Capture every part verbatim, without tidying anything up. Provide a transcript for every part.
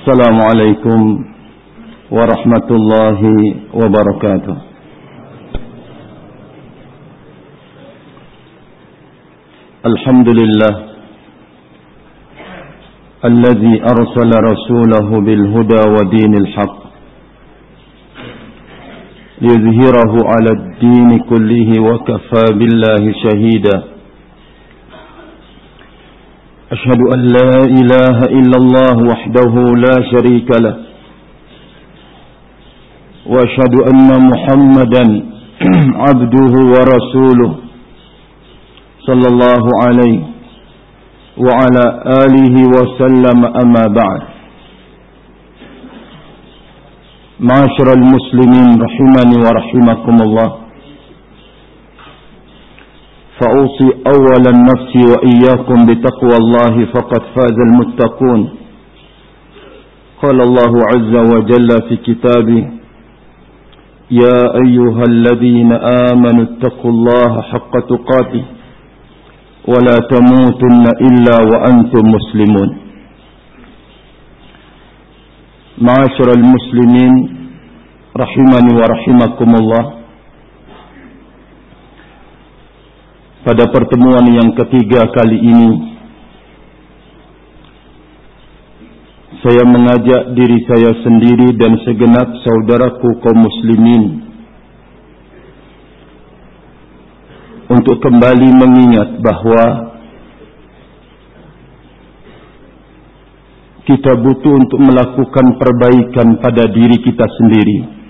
Assalamualaikum warahmatullahi wabarakatuh. Alhamdulillah alladzi arsala rasulahu bil huda wa dinil haqq liyuzhirahu 'ala ad-din kullihi wa kafa billahi shahida. أشهد أن لا إله إلا الله وحده لا شريك له وأشهد أن محمدا عبده ورسوله صلى الله عليه وعلى آله وسلم أما بعد. معاشر المسلمين رحمني ورحمكم الله، فأوصي أولا نفسي وإياكم بتقوى الله فقد فاز المتقون. قال الله عز وجل في كتابه: يا أيها الذين آمنوا اتقوا الله حق تقاته ولا تموتن إلا وأنتم مسلمون. معاشر المسلمين رحمني ورحمكم الله، pada pertemuan yang ketiga kali ini, saya mengajak diri saya sendiri dan segenap saudaraku kaum muslimin untuk kembali mengingat bahawa kita butuh untuk melakukan perbaikan pada diri kita sendiri,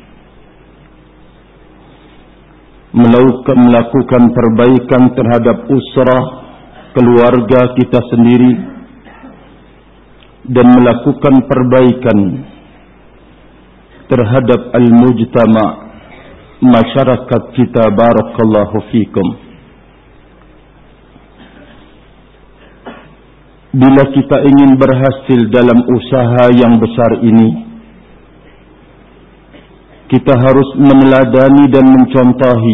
melakukan perbaikan terhadap usrah, keluarga kita sendiri, dan melakukan perbaikan terhadap al-mujtama', masyarakat kita. Barakallahu fikum. Bila kita ingin berhasil dalam usaha yang besar ini, kita harus meneladani dan mencontohi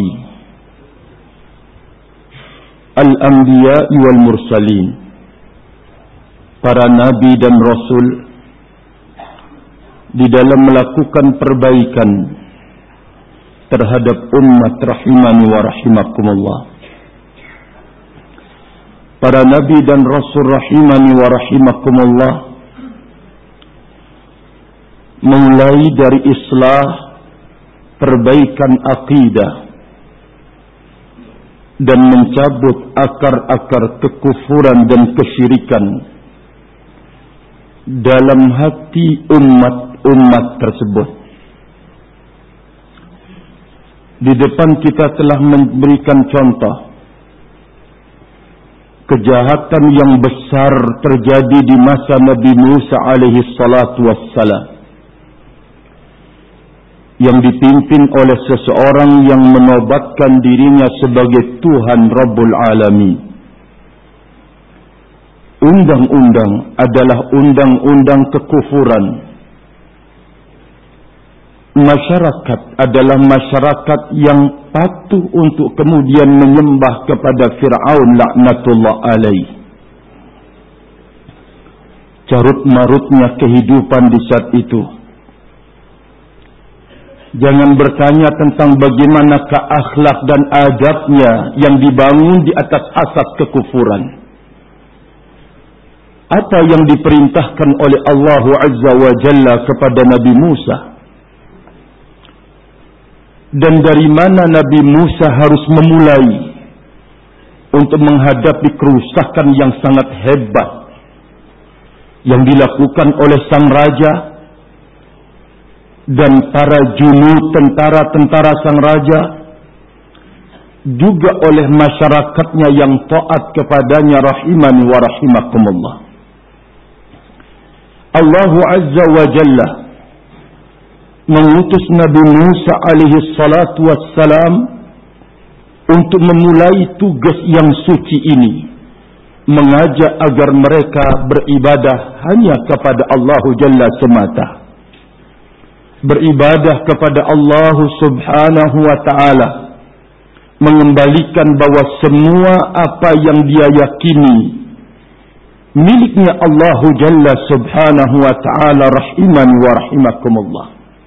al-anbiya wal mursalin, para nabi dan rasul, di dalam melakukan perbaikan terhadap umat rahimani wa rahimakumullah. Para nabi dan rasul rahimani wa rahimakumullah mulai dari islah, perbaikan akidah, dan mencabut akar-akar kekufuran dan kesyirikan dalam hati umat-umat tersebut. Di depan kita telah memberikan contoh kejahatan yang besar terjadi di masa Nabi Musa alaihi salatu wassalam, yang dipimpin oleh seseorang yang menobatkan dirinya sebagai Tuhan Rabbul Alamin. Undang-undang adalah undang-undang kekufuran. Masyarakat adalah masyarakat yang patuh untuk kemudian menyembah kepada Fir'aun laknatullah alaih. Carut marutnya kehidupan di saat itu. Jangan bertanya tentang bagaimanakah akhlak dan adabnya yang dibangun di atas asas kekufuran. Apa yang diperintahkan oleh Allah Azza wa Jalla kepada Nabi Musa, dan dari mana Nabi Musa harus memulai untuk menghadapi kerusakan yang sangat hebat yang dilakukan oleh sang raja dan para junud, tentara-tentara sang raja, juga oleh masyarakatnya yang taat kepadanya rahimani wa rahimakumullah. Allah Azza wa Jalla mengutus Nabi Musa alaihi salatu wassalam untuk memulai tugas yang suci ini, mengajak agar mereka beribadah hanya kepada Allah Jalla semata, beribadah kepada Allah Subhanahu wa ta'ala, mengembalikan bahawa semua apa yang dia yakini miliknya Allah Jalla Subhanahu wa Ta'ala, rahimani wa rahimakumullah.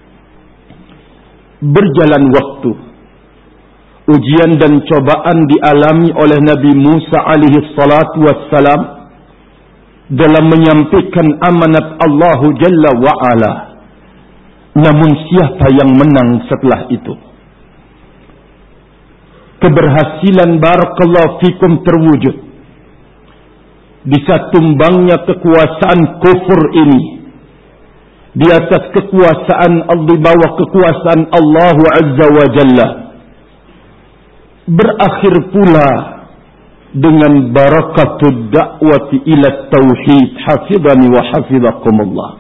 Berjalan waktu, ujian dan cobaan dialami oleh Nabi Musa alaihi salatu wassalam dalam menyampaikan amanat Allah Jalla wa Ala. Namun siapa yang menang setelah itu? Keberhasilan barakallahu fikum terwujud di saat tumbangnya kekuasaan kufur ini di atas kekuasaan Allah, di bawah kekuasaan Allah Azza wa Jalla. Berakhir pula dengan barakatud da'wati ila tauhid, hafizani wa hafizakumullah.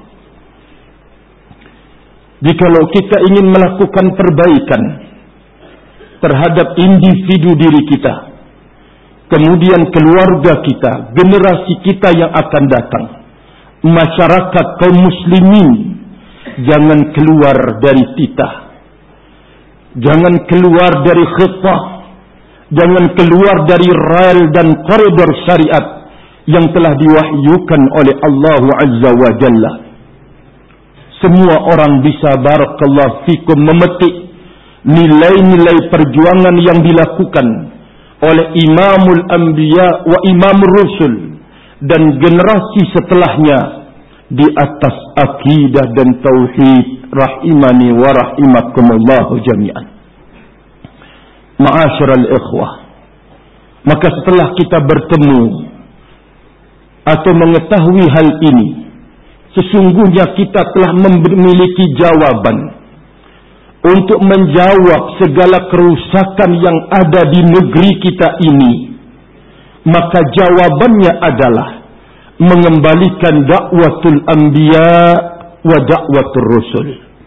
Jikalau kita ingin melakukan perbaikan terhadap individu diri kita, kemudian keluarga kita, generasi kita yang akan datang, masyarakat kaum muslimin, jangan keluar dari titah, jangan keluar dari khitah, jangan keluar dari rel dan koridor syariat yang telah diwahyukan oleh Allah Azza wa Jalla. Semua orang bisa barakallahu fikum memetik nilai-nilai perjuangan yang dilakukan oleh Imamul Anbiya wa Imamul Rusul dan generasi setelahnya di atas akidah dan tauhid, rahimani wa rahimakumullahu jami'an. Ma'asyiral ikhwah, maka setelah kita bertemu atau mengetahui hal ini, sesungguhnya kita telah memiliki jawaban untuk menjawab segala kerusakan yang ada di negeri kita ini. Maka jawabannya adalah mengembalikan dakwatul anbiya wa dakwatul rusul.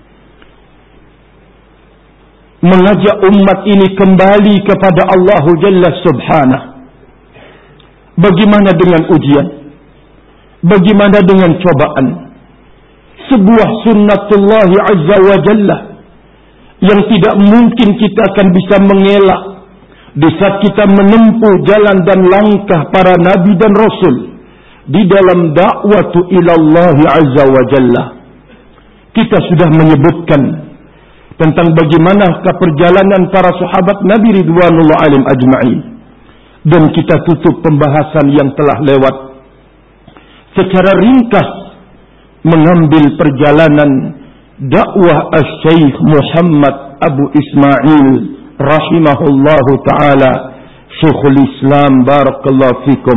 Mengajak umat ini kembali kepada Allah Jalla Subhanahu. Bagaimana dengan ujian? Bagaimana dengan cobaan? Sebuah sunnatullah Azza wa Jalla yang tidak mungkin kita akan bisa mengelak di saat kita menempuh jalan dan langkah para nabi dan rasul di dalam dakwatu ilallah Azza wa Jalla. Kita sudah menyebutkan tentang bagaimana perjalanan para sahabat Nabi ridwanullah alaihim ajma'in, dan kita tutup pembahasan yang telah lewat secara ringkas mengambil perjalanan dakwah Asy-Syaikh Muhammad Abu Ismail rahimahullahu taala, Syekhul Islam, barakallahu fikum.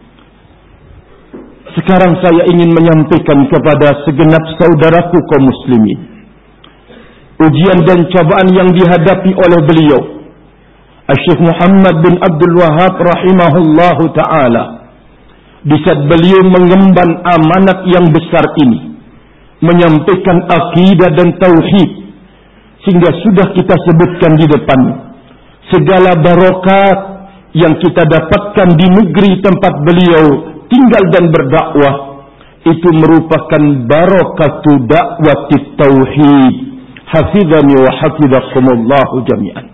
Sekarang saya ingin menyampaikan kepada segenap saudaraku kaum muslimin ujian dan cobaan yang dihadapi oleh beliau Asy-Syaikh Muhammad bin Abdul Wahhab rahimahullahu taala di saat beliau mengemban amanat yang besar ini, menyampaikan akidah dan tauhid, sehingga sudah kita sebutkan di depan segala barokat yang kita dapatkan di negeri tempat beliau tinggal dan berdakwah, itu merupakan barakatu dakwati tauhid, hafizani wa hafizakumullahu jami'an.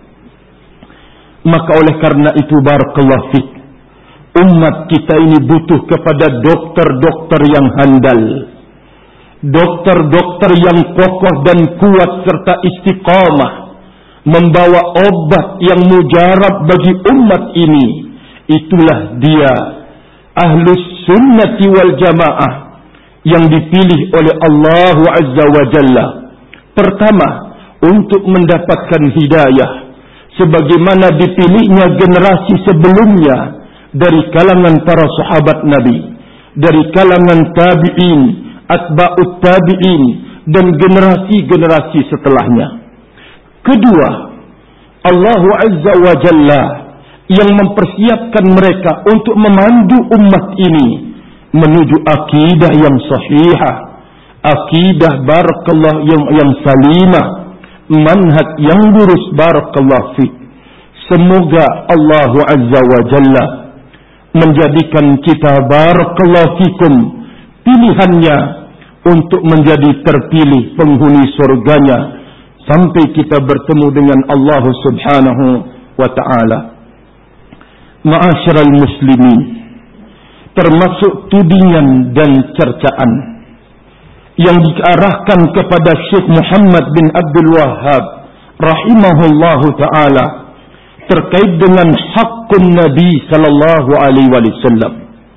Maka oleh karena itu barakallahu fik, umat kita ini butuh kepada dokter-dokter yang handal, dokter-dokter yang kokoh dan kuat serta istiqamah, membawa obat yang mujarab bagi umat ini. Itulah dia Ahlus Sunnati wal Jamaah yang dipilih oleh Allah Azza wa Jalla. Pertama, untuk mendapatkan hidayah sebagaimana dipilihnya generasi sebelumnya dari kalangan para sahabat Nabi, dari kalangan tabi'in, atba'ut tabi'in, dan generasi-generasi setelahnya. Kedua, Allah Azza wa Jalla yang mempersiapkan mereka untuk memandu umat ini menuju akidah yang sahihah, akidah barakallah yang, yang salimah, manhaj yang lurus barakallah fi. Semoga Allah Azza wa Jalla menjadikan kita barakallahu fikum pilihannya untuk menjadi terpilih penghuni surganya sampai kita bertemu dengan Allah Subhanahu wa ta'ala. Ma'asyiral muslimin, termasuk tudingan dan cercaan yang diarahkan kepada Syekh Muhammad bin Abdul Wahhab rahimahullahu ta'ala terkait dengan hakun Nabi sallallahu alaihi wasallam.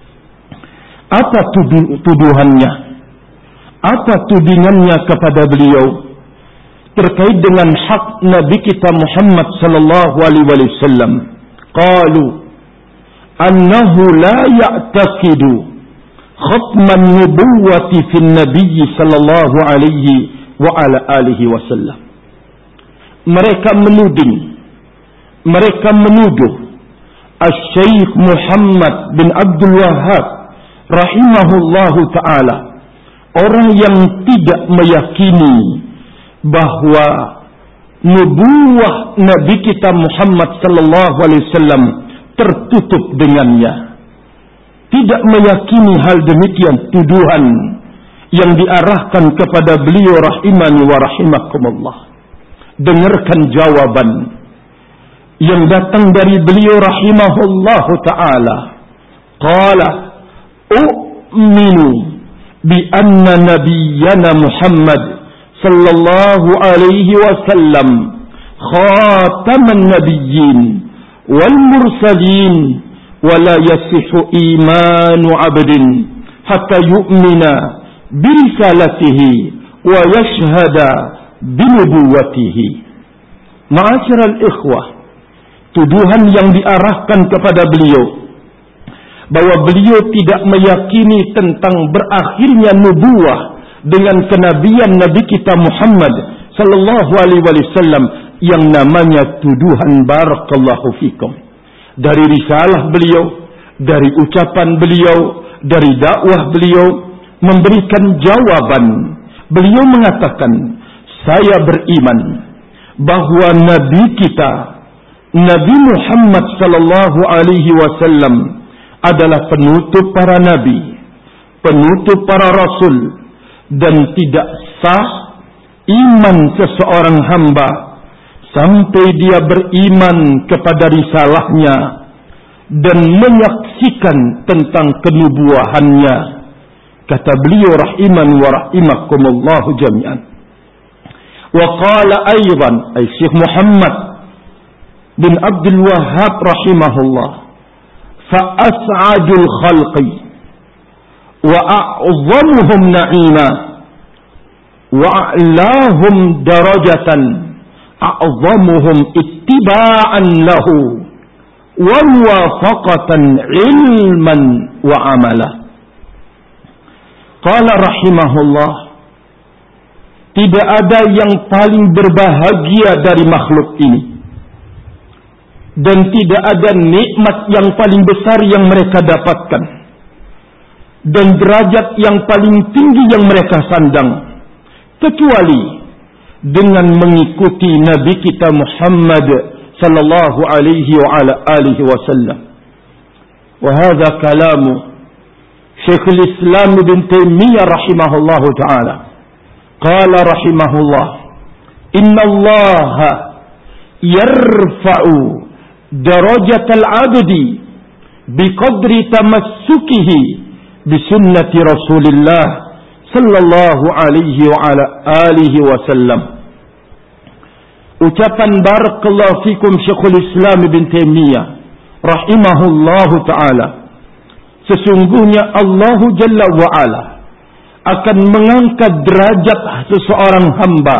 Apa tuduhannya? Apa tudingannya kepada beliau terkait dengan hak Nabi kita Muhammad sallallahu alaihi wasallam? Qalu annahu la ya'taqidu khatman nubuwwati fin nabiy sallallahu alaihi wa ala alihi wasallam. Mereka menuding, mereka menuduh Asy-Syaikh Muhammad bin Abdul Wahhab rahimahullahu ta'ala, orang yang tidak meyakini bahwa nubuwah Nabi kita Muhammad sallallahu alaihi wasallam tertutup dengannya. Tidak meyakini hal demikian, tuduhan yang diarahkan kepada beliau rahimani wa rahimakumullah. Dengarkan jawaban yang datang dari beliau rahimahullahu ta'ala. Qala u'minu bi anna nabiyyana Muhammad sallallahu alaihi wasallam khataman nabiyyin wal mursalin wa la yasihu imanu 'abdin hatta yu'mina bi risalatihi wa yashhada bi nubuwwatihi. Ma'asyiral ikhwah, tuduhan yang diarahkan kepada beliau bahwa beliau tidak meyakini tentang berakhirnya nubuwah dengan kenabian Nabi kita Muhammad sallallahu alaihi wasallam yang namanya tuduhan. Barakallahu fikum. Dari risalah beliau, dari ucapan beliau, dari dakwah beliau memberikan jawaban. Beliau mengatakan, saya beriman bahwa Nabi kita Nabi Muhammad sallallahu alaihi wasallam adalah penutup para nabi, penutup para rasul, dan tidak sah iman seseorang hamba sampai dia beriman kepada risalahnya dan menyaksikan tentang kenubuahannya. Kata beliau rahiman wa rahimakumullahu jami'an. Wa qala aydan ay Syekh Muhammad bin Abdul Wahhab rahimahullah, fa as'adul khalqi wa a'zamuhum na'ima wa a'lahum darajatan a'zamuhum ittiba'an lahu wa muwafaqatan ilman wa amala. Qala rahimahullah, tidak ada yang paling berbahagia dari makhluk ini, dan tidak ada nikmat yang paling besar yang mereka dapatkan, dan derajat yang paling tinggi yang mereka sandang, kecuali dengan mengikuti Nabi kita Muhammad sallallahu alaihi wa ala alihi wasallam. Wa hadha kalamu Syekhul Islam Ibn Taimiyah rahimahullahu ta'ala. Qala rahimahullah, inna Allah yarfa'u darajatal abdi biqadri tamassukihi bisunnati Rasulillah sallallahu alaihi wa ala alihi wasallam. Ucapan barakallahu fikum Syekhul Islam Ibn Taimiyah rahimahullahu ta'ala, sesungguhnya Allah Jalla wa Ala akan mengangkat derajat seseorang hamba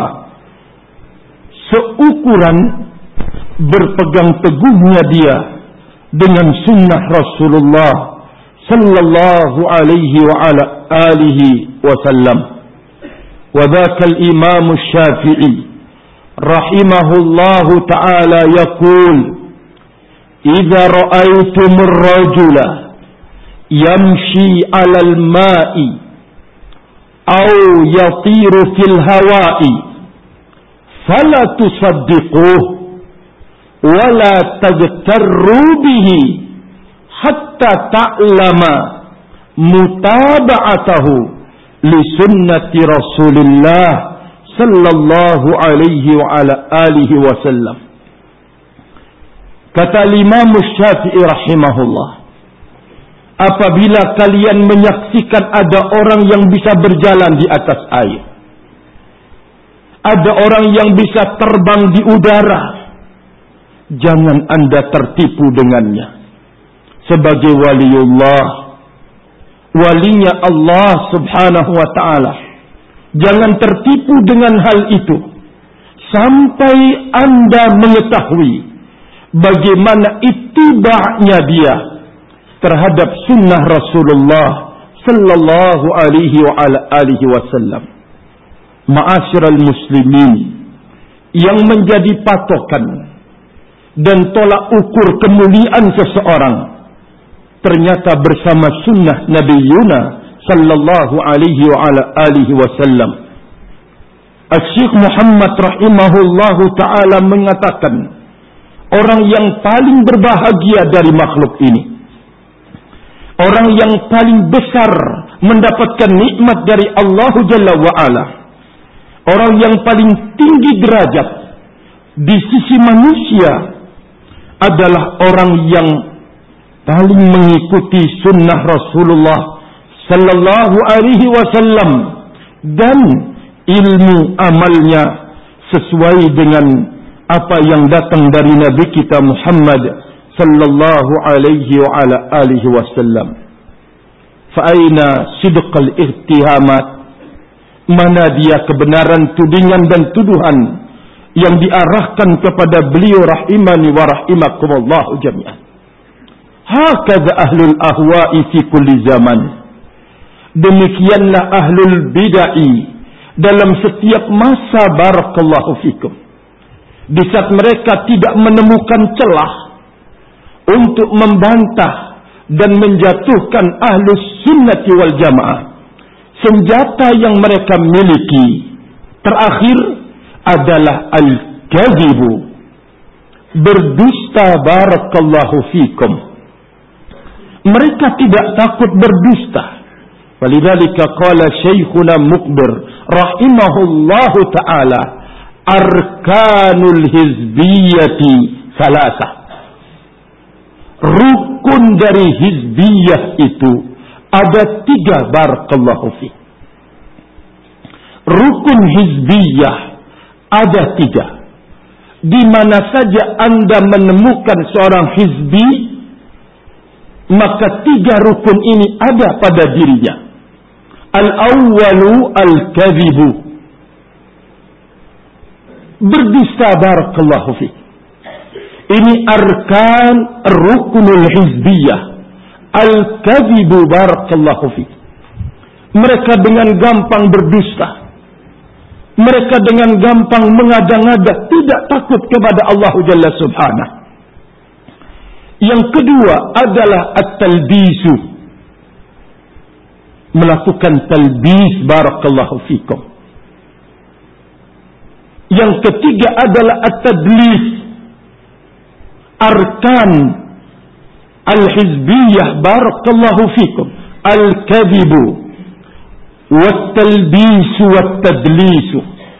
seukuran berpegang teguhnya dia dengan sunnah Rasulullah sallallahu alaihi wa ala alihi wasallam. Wa dzakal Imam Syafi'i rahimahullahu ta'ala yaqul, idza ra'aytumur rajula yamshi 'alal ma'i aw yatiru fil hawa'i fala tusaddiquhu wa la tagtarru bihi hatta ta'lama mutaba'atahu li sunnati Rasulillah sallallahu alaihi wa ala alihi wasallam. Kata Imam Syafi'i rahimahullah, apabila kalian menyaksikan ada orang yang bisa berjalan di atas air, ada orang yang bisa terbang di udara, jangan Anda tertipu dengannya. Sebagai waliullah, walinya Allah subhanahu wa ta'ala, jangan tertipu dengan hal itu sampai Anda mengetahui bagaimana ittiba'nya dia terhadap sunnah Rasulullah sallallahu alaihi wa ala alihi wasallam. Ma'asyiral muslimin, yang menjadi patokan dan tolak ukur kemuliaan seseorang ternyata bersama sunnah Nabi Yuna sallallahu alaihi wa ala alihi wasallam. Asy-Syaikh Muhammad rahimahullahu taala mengatakan, orang yang paling berbahagia dari makhluk ini, orang yang paling besar mendapatkan nikmat dari Allah Jalla wa Ala, orang yang paling tinggi derajat di sisi manusia adalah orang yang paling mengikuti sunnah Rasulullah sallallahu alaihi wasallam dan ilmu amalnya sesuai dengan apa yang datang dari Nabi kita Muhammad sallallahu alaihi wa ala alihi wasallam. Fa aina sidqal ihtihamat? Mana dia kebenaran tudingan dan tuduhan yang diarahkan kepada beliau rahimani wa rahimakumullah jami'an. Hakadha ahlul ahwa'i fi kulli zaman. Demikianlah ahlul bid'ah dalam setiap masa, barakallahu fikum. Di saat mereka tidak menemukan celah untuk membantah dan menjatuhkan ahlus sunnati wal jamaah, senjata yang mereka miliki terakhir adalah al-kadhibu, berdusta, barakallahu fikum. Mereka tidak takut berdusta. Walidzalika qala Syekhuna Muqbir rahimahullahu taala, arkanul hizbiyati salasah. Rukun dari hizbiyah itu ada tiga, barakallahu fi. Rukun hizbiyah ada tiga. Di mana saja Anda menemukan seorang hizbi, maka tiga rukun ini ada pada dirinya. Al-awwalu al-kadhibu, berdusta, barakallahu fi. Ini arkan rukunul hizbiyah. Al-kadhibu, barakallahu fi. Mereka dengan gampang berdusta. Mereka dengan gampang mengada-ngada, tidak takut kepada Allah Jalla Subhanahu. Yang kedua adalah at-talbisu, melakukan talbis, barakallahu fikum. Yang ketiga adalah at-tadlis. Arkan al-hizbiyah, barakallahu fikum, al-kadhibu wat-talbisu wat-tadlisu.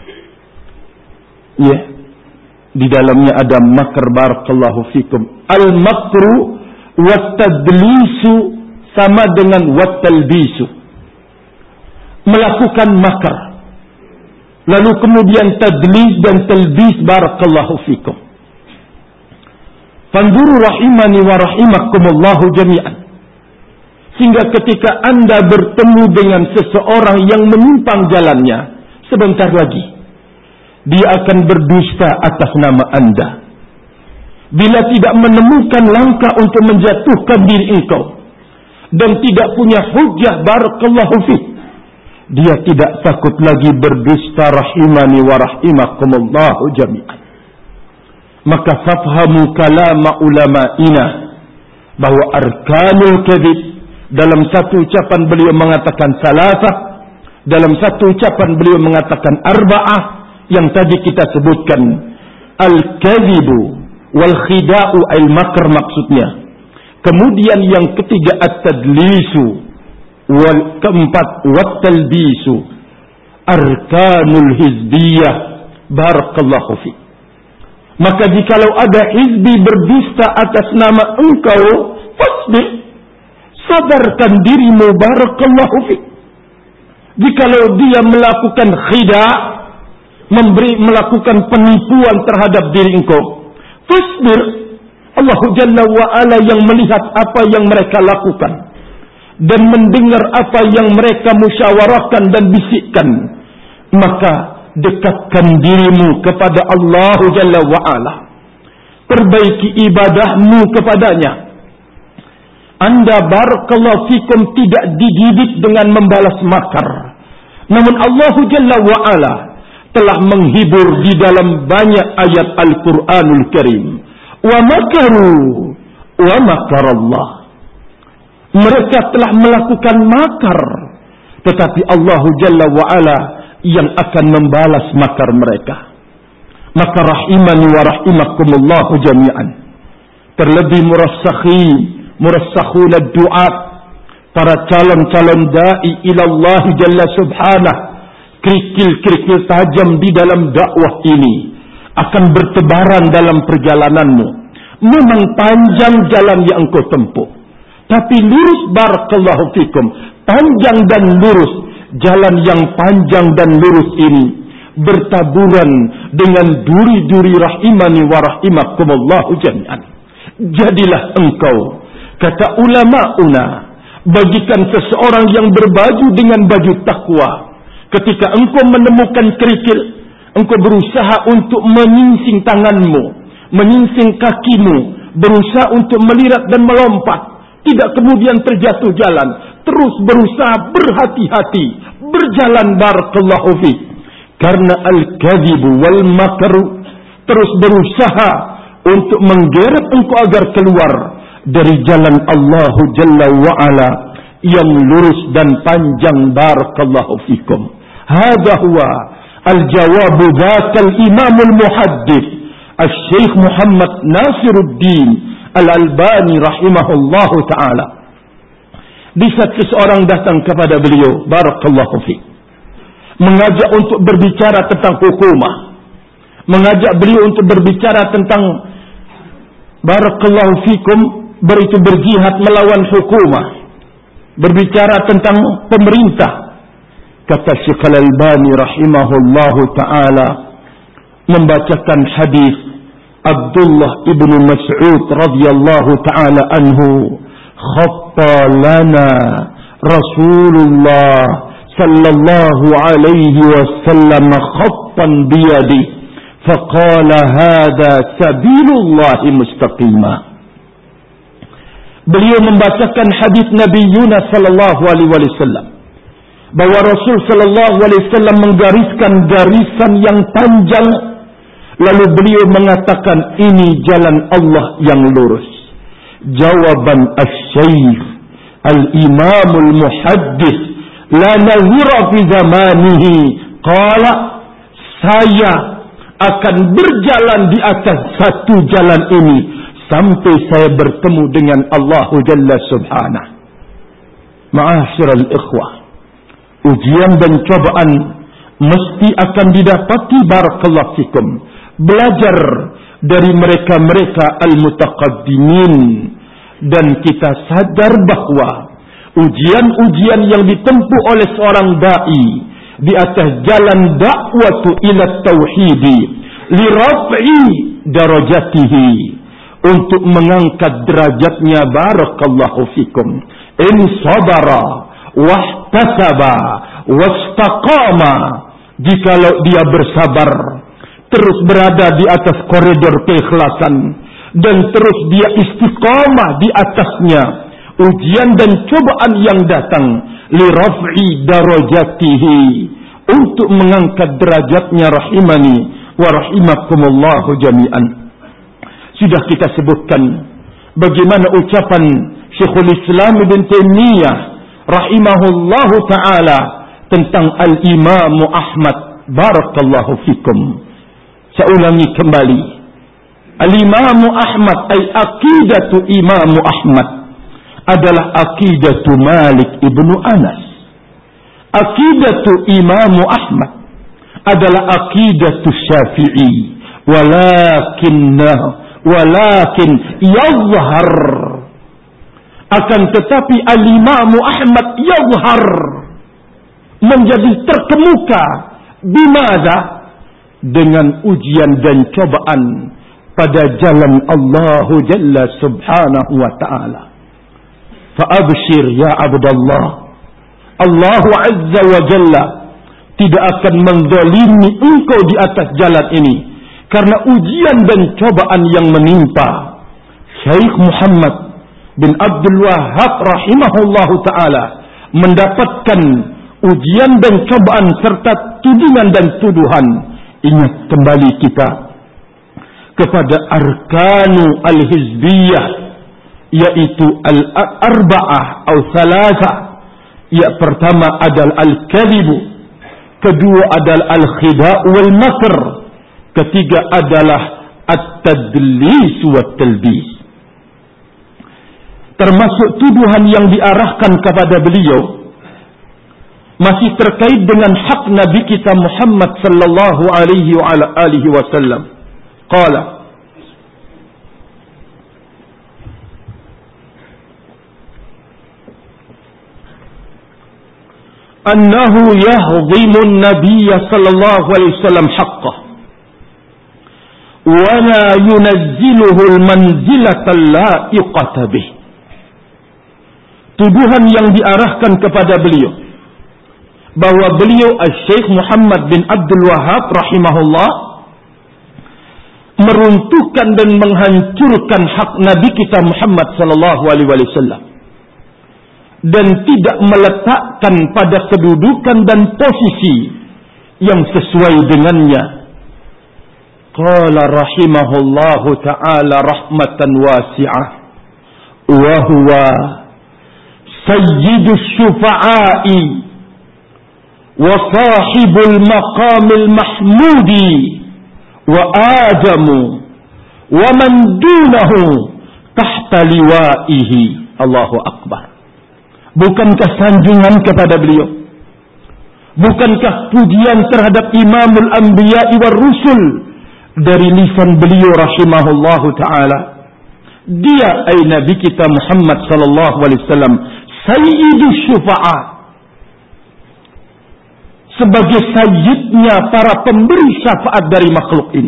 Ya, di dalamnya ada makr, barakallahu fikum. Al-makru wat-tadlisu sama dengan wat-talbisu, melakukan makar, lalu kemudian tadlis dan talbis, barakallahu fikum. Fanzuru rahimani wa rahimakumullahu jami'an. Sehingga ketika Anda bertemu dengan seseorang yang menyimpang jalannya, sebentar lagi dia akan berdusta atas nama Anda. Bila tidak menemukan langkah untuk menjatuhkan diri engkau dan tidak punya hujjah, barakallahu fiik, dia tidak takut lagi berdusta, rahimani wa rahimakumullahu jami'an. Maka fafhamu kalama ulama'ina, bahwa arkanul kadhib, dalam satu ucapan beliau mengatakan salasah, dalam satu ucapan beliau mengatakan arba'ah, yang tadi kita sebutkan. Al-kadhibu wal khida'u al-makr maksudnya. Kemudian yang ketiga at-tadlisu, wal keempat wat-talbisu, arkanul hizbiyah, barakallahu fi. Maka jikalau ada hizbi berdusta atas nama engkau, fasbih, sadarkan dirimu, barakallahu fiik. Jikalau dia melakukan khida', memberi melakukan penipuan terhadap diri engkau, fasbir. Allah Jalla wa Ala yang melihat apa yang mereka lakukan dan mendengar apa yang mereka musyawarahkan dan bisikkan. Maka dekatkan dirimu kepada Allah Jalla wa Ala. Perbaiki ibadahmu kepadanya. Anda, barakallahu fikum, tidak dididik dengan membalas makar. Namun Allah Jalla wa Ala telah menghibur di dalam banyak ayat Al-Quranul Karim. Wa makaru wa makarallah. Mereka telah melakukan makar, tetapi Allah Jalla wa Ala yang akan membalas makar mereka. Maka rahimani wa rahimakumullah jami'an. Terlebih murassakhin, murassakhun ad-du'at, para calon-calon da'i ilallah Jalla subhanah, kerikil-kerikil tajam di dalam dakwah ini akan bertebaran dalam perjalananmu. Memang panjang jalan yang engkau tempuh, tapi lurus, barakallahu fikum, panjang dan lurus. Jalan yang panjang dan lurus ini bertaburan dengan duri-duri rahimani wa rahimakumullahu jami'an. Jadilah engkau, kata ulama-una, bagikan seseorang yang berbaju dengan baju takwa. Ketika engkau menemukan kerikil, engkau berusaha untuk menyingsing tanganmu, menyingsing kakimu, berusaha untuk melirat dan melompat. Tidak kemudian terjatuh jalan, terus berusaha berhati-hati, berjalan, barakallahu fiik. Karena al-kadhibu wal makru terus berusaha untuk menggeret engkau agar keluar dari jalan Allah Jalla wa Ala yang lurus dan panjang, barakallahu fikum. Hada huwa al-jawab dzakal imam al-muhaddits al-Syekh Muhammad Nasiruddin Al-Albani rahimahullahu ta'ala. Di saat seseorang datang kepada beliau, barakallahu fiik, mengajak untuk berbicara tentang hukumah, mengajak beliau untuk berbicara tentang, barakallahu fikum, beritu berjihad melawan hukumah, berbicara tentang pemerintah. Kata Syekh Al-Albani rahimahullahu ta'ala membacakan hadis Abdullah ibn Mas'ud radhiyallahu ta'ala anhu, khatta lana Rasulullah sallallahu alaihi wasallam khattan biyadi faqala hadha sabilullahi mustaqima. Beliau membacakan hadis Nabi Yunus sallallahu alaihi wasallam bahwa Rasul sallallahu alaihi wasallam menggariskan garisan yang panjang. Lalu beliau mengatakan, ini jalan Allah yang lurus. Jawaban asy-Syaikh Al-Imam Al-Muhaddits la nazira fi zamanihi qala, saya akan berjalan di atas satu jalan ini sampai saya bertemu dengan Allah Jalla subhanahu. Ma'asyiral ikhwah, ujian dan cobaan mesti akan didapati, barakallahu fikum. Belajar dari mereka-mereka al-mutaqaddimin, dan kita sadar bahwa ujian-ujian yang ditempuh oleh seorang da'i di atas jalan dakwatu ila tauhidi li raf'i darajatihi, untuk mengangkat derajatnya, barakallahu fikum, in sabara wahtasaba wastaqama, jikalau dia bersabar, terus berada di atas koridor keikhlasan, dan terus dia istiqamah di atasnya, ujian dan cobaan yang datang li raf'i darajatihi, untuk mengangkat derajatnya, rahimani wa rahimakumullahu jami'an. Sudah kita sebutkan bagaimana ucapan Syekhul Islam Ibn Taimiyah rahimahullahu ta'ala tentang Al-Imam Ahmad, barakallahu fikum. Saya ulangi kembali, Al-Imam Ahmad, ay aqidatu Imam Ahmad adalah aqidatu Malik ibnu Anas. Aqidatu Imam Ahmad adalah aqidatu Syafi'i, walakin walakin yazhar Akan tetapi Al-Imam Ahmad yazhar, menjadi terkemuka, bimada, dengan ujian dan cobaan pada jalan Allah Jalla Subhanahu wa ta'ala. Fa'abshir ya Abdullah, Allah Azza wa Jalla tidak akan menzalimi engkau di atas jalan ini karena ujian dan cobaan yang menimpa. Syekh Muhammad bin Abdul Wahhab rahimahullahu ta'ala mendapatkan ujian dan cobaan serta tudingan dan tuduhan. Ingat kembali kita kepada arkanu al-hizbiyah, yaitu al-arba'ah atau salasah. Ya, pertama adalah al-kadhibu, kedua adalah al-khida' wal makr, ketiga adalah at-tadlis wa talbis. Termasuk tuduhan yang diarahkan kepada beliau masih terkait dengan hak Nabi kita Muhammad sallallahu alaihi wa ala alihi wasallam. Qala annahu yahzimu an-nabiy sallallahu alaihi wasallam haqqah wa la yunazziluhu al-manzilata al-la'iqata bih. Tuduhan yang diarahkan kepada beliau bahwa beliau Syekh Muhammad bin Abdul Wahhab rahimahullah meruntuhkan dan menghancurkan hak Nabi kita Muhammad sallallahu alaihi wasallam dan tidak meletakkan pada kedudukan dan posisi yang sesuai dengannya. Qala rahimahullahu ta'ala rahmatan wasi'ah wa huwa sayyidus syufa'i wa sahibul maqamil mahmudi wa adamu wa man dunahu tahta liwa'ihi. Allahu akbar. Bukankah sanjungan kepada beliau? Bukankah pujian terhadap Imamul Anbiya'i war Rusul dari lisan beliau rahimahullahu ta'ala? Dia ay Nabi kita Muhammad sallallahu alaihi wasallam sayyidus syufa'a, sebagai sayyidnya para pemberi syafaat dari makhluk ini.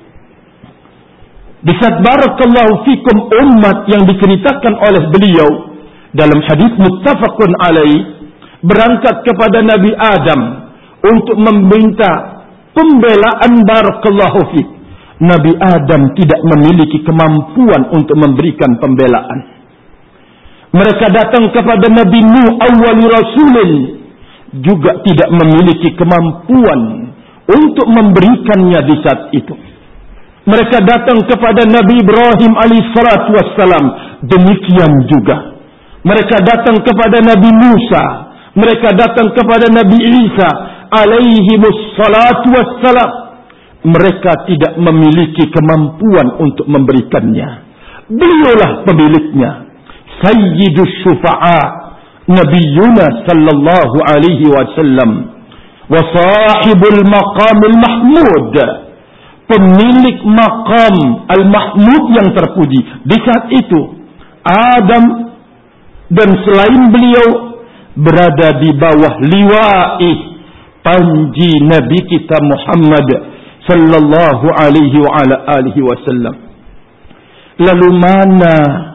Di saat barakallahu fikum umat yang diceritakan oleh beliau dalam hadis muttafaqun alaih berangkat kepada Nabi Adam untuk meminta pembelaan barakallahu fik. Nabi Adam tidak memiliki kemampuan untuk memberikan pembelaan. Mereka datang kepada Nabi Nuh awwali rasulin, juga tidak memiliki kemampuan untuk memberikannya di saat itu. Mereka datang kepada Nabi Ibrahim alaihissalatu wassalam, demikian juga. Mereka datang kepada Nabi Musa, mereka datang kepada Nabi Isa alaihimussalatu wassalam. Mereka tidak memiliki kemampuan untuk memberikannya. Beliaulah pemiliknya. Sayyidus syufa'a Nabiyuna sallallahu alaihi wasallam wa sahibul maqamil mahmud, pemilik maqam al-mahmud yang terpuji. Di saat itu Adam dan selain beliau berada di bawah liwa'i panji Nabi kita Muhammad sallallahu alaihi wa ala alihi wasallam. Lalu mana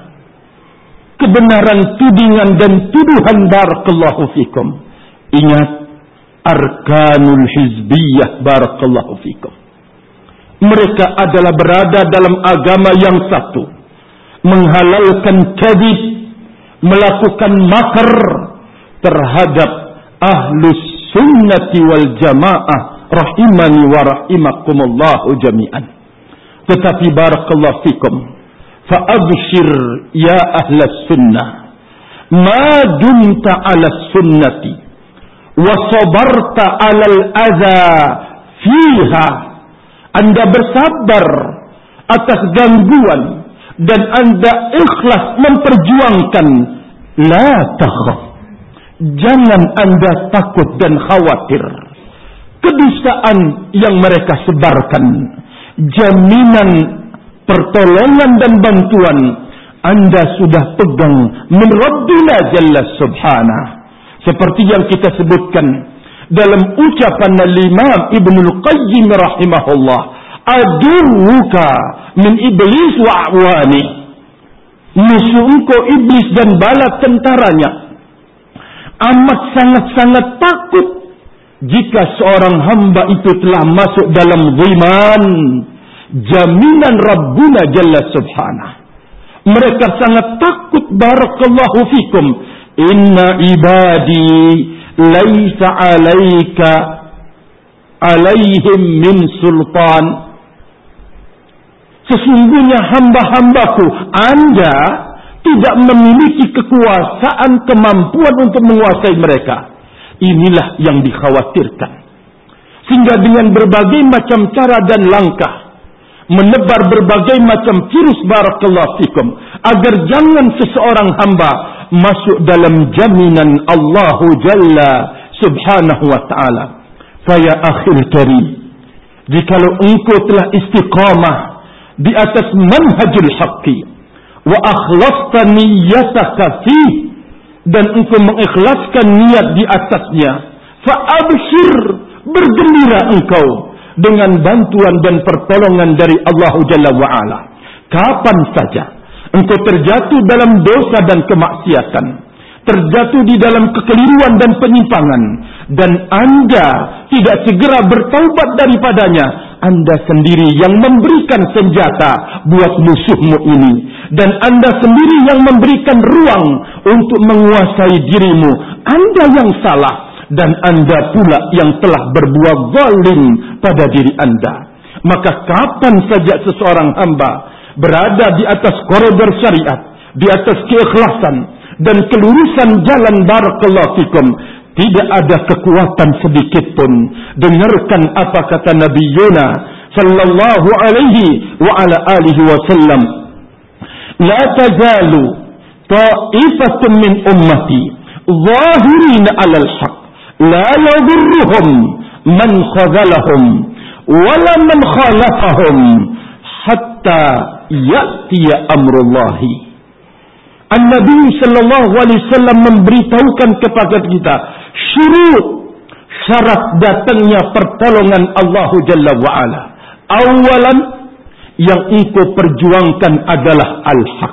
kebenaran tudingan dan tuduhan barakallahu fikum? Ingat arkanul hizbiyah barakallahu fikum. Mereka adalah berada dalam agama yang satu, menghalalkan kadhib, melakukan makar terhadap ahlus sunnati wal jamaah rahimani wa rahimakumullahu jami'an. Tetapi barakallahu fikum, fa'abshir ya ahlas sunnah, ma dumta ala sunnati wa sabarta ala al-adha fiha. Anda bersabar atas gangguan dan Anda ikhlas memperjuangkan, la takhaf, jangan Anda takut dan khawatir kedustaan yang mereka sebarkan. Jaminan pertolongan dan bantuan Anda sudah pegang min Rabbina Jalla Subhanah. Seperti yang kita sebutkan dalam ucapan Al-Imam Ibnul Qayyim rahimahullah, aduka min iblis wa awani. Musuh engkau iblis dan bala tentaranya amat sangat-sangat takut jika seorang hamba itu telah masuk dalam dhiman jaminan Rabbuna Jalla Subhanah. Mereka sangat takut, barakallahu fikum, inna ibadi laisa alaika alaihim min sultan. Sesungguhnya hamba-hambaku, Anda tidak memiliki kekuasaan, kemampuan untuk menguasai mereka. Inilah yang dikhawatirkan. Sehingga dengan berbagai macam cara dan langkah, menebar berbagai macam virus, barakallahu fikum, agar jangan seseorang hamba masuk dalam jaminan Allah Jalla Subhanahu wa ta'ala. Faya akhil karim, jikalau engkau telah istiqamah di atas manhajul haqqi wa akhlasta niyyataka fi, dan engkau mengikhlaskan niat di atasnya, fa abshir, bergembira engkau dengan bantuan dan pertolongan dari Allah Jalla wa ala. Kapan saja engkau terjatuh dalam dosa dan kemaksiatan, terjatuh di dalam kekeliruan dan penyimpangan, dan Anda tidak segera bertaubat daripadanya, Anda sendiri yang memberikan senjata buat musuhmu ini, dan Anda sendiri yang memberikan ruang untuk menguasai dirimu. Anda yang salah, dan Anda pula yang telah berbuat zalim pada diri Anda. Maka kapan saja seseorang hamba berada di atas koridor syariat, di atas keikhlasan dan kelurusan jalan, barakallahu fikum, tidak ada kekuatan sedikit pun. Dengarkan apa kata Nabi Yuna sallallahu alaihi wa ala alihi wasallam, la tazalu ta'ifatun min ummati zahirina 'ala al-haq la yadurruhum man khazalahum wala man khalafahum hatta ya'tiya amrullahi. An-Nabi sallallahu alaihi wasallam memberitahukan kepada kita syurut, syarat datangnya pertolongan Allah Jalla wa ala. Awalan, yang engkau perjuangkan adalah al-haq.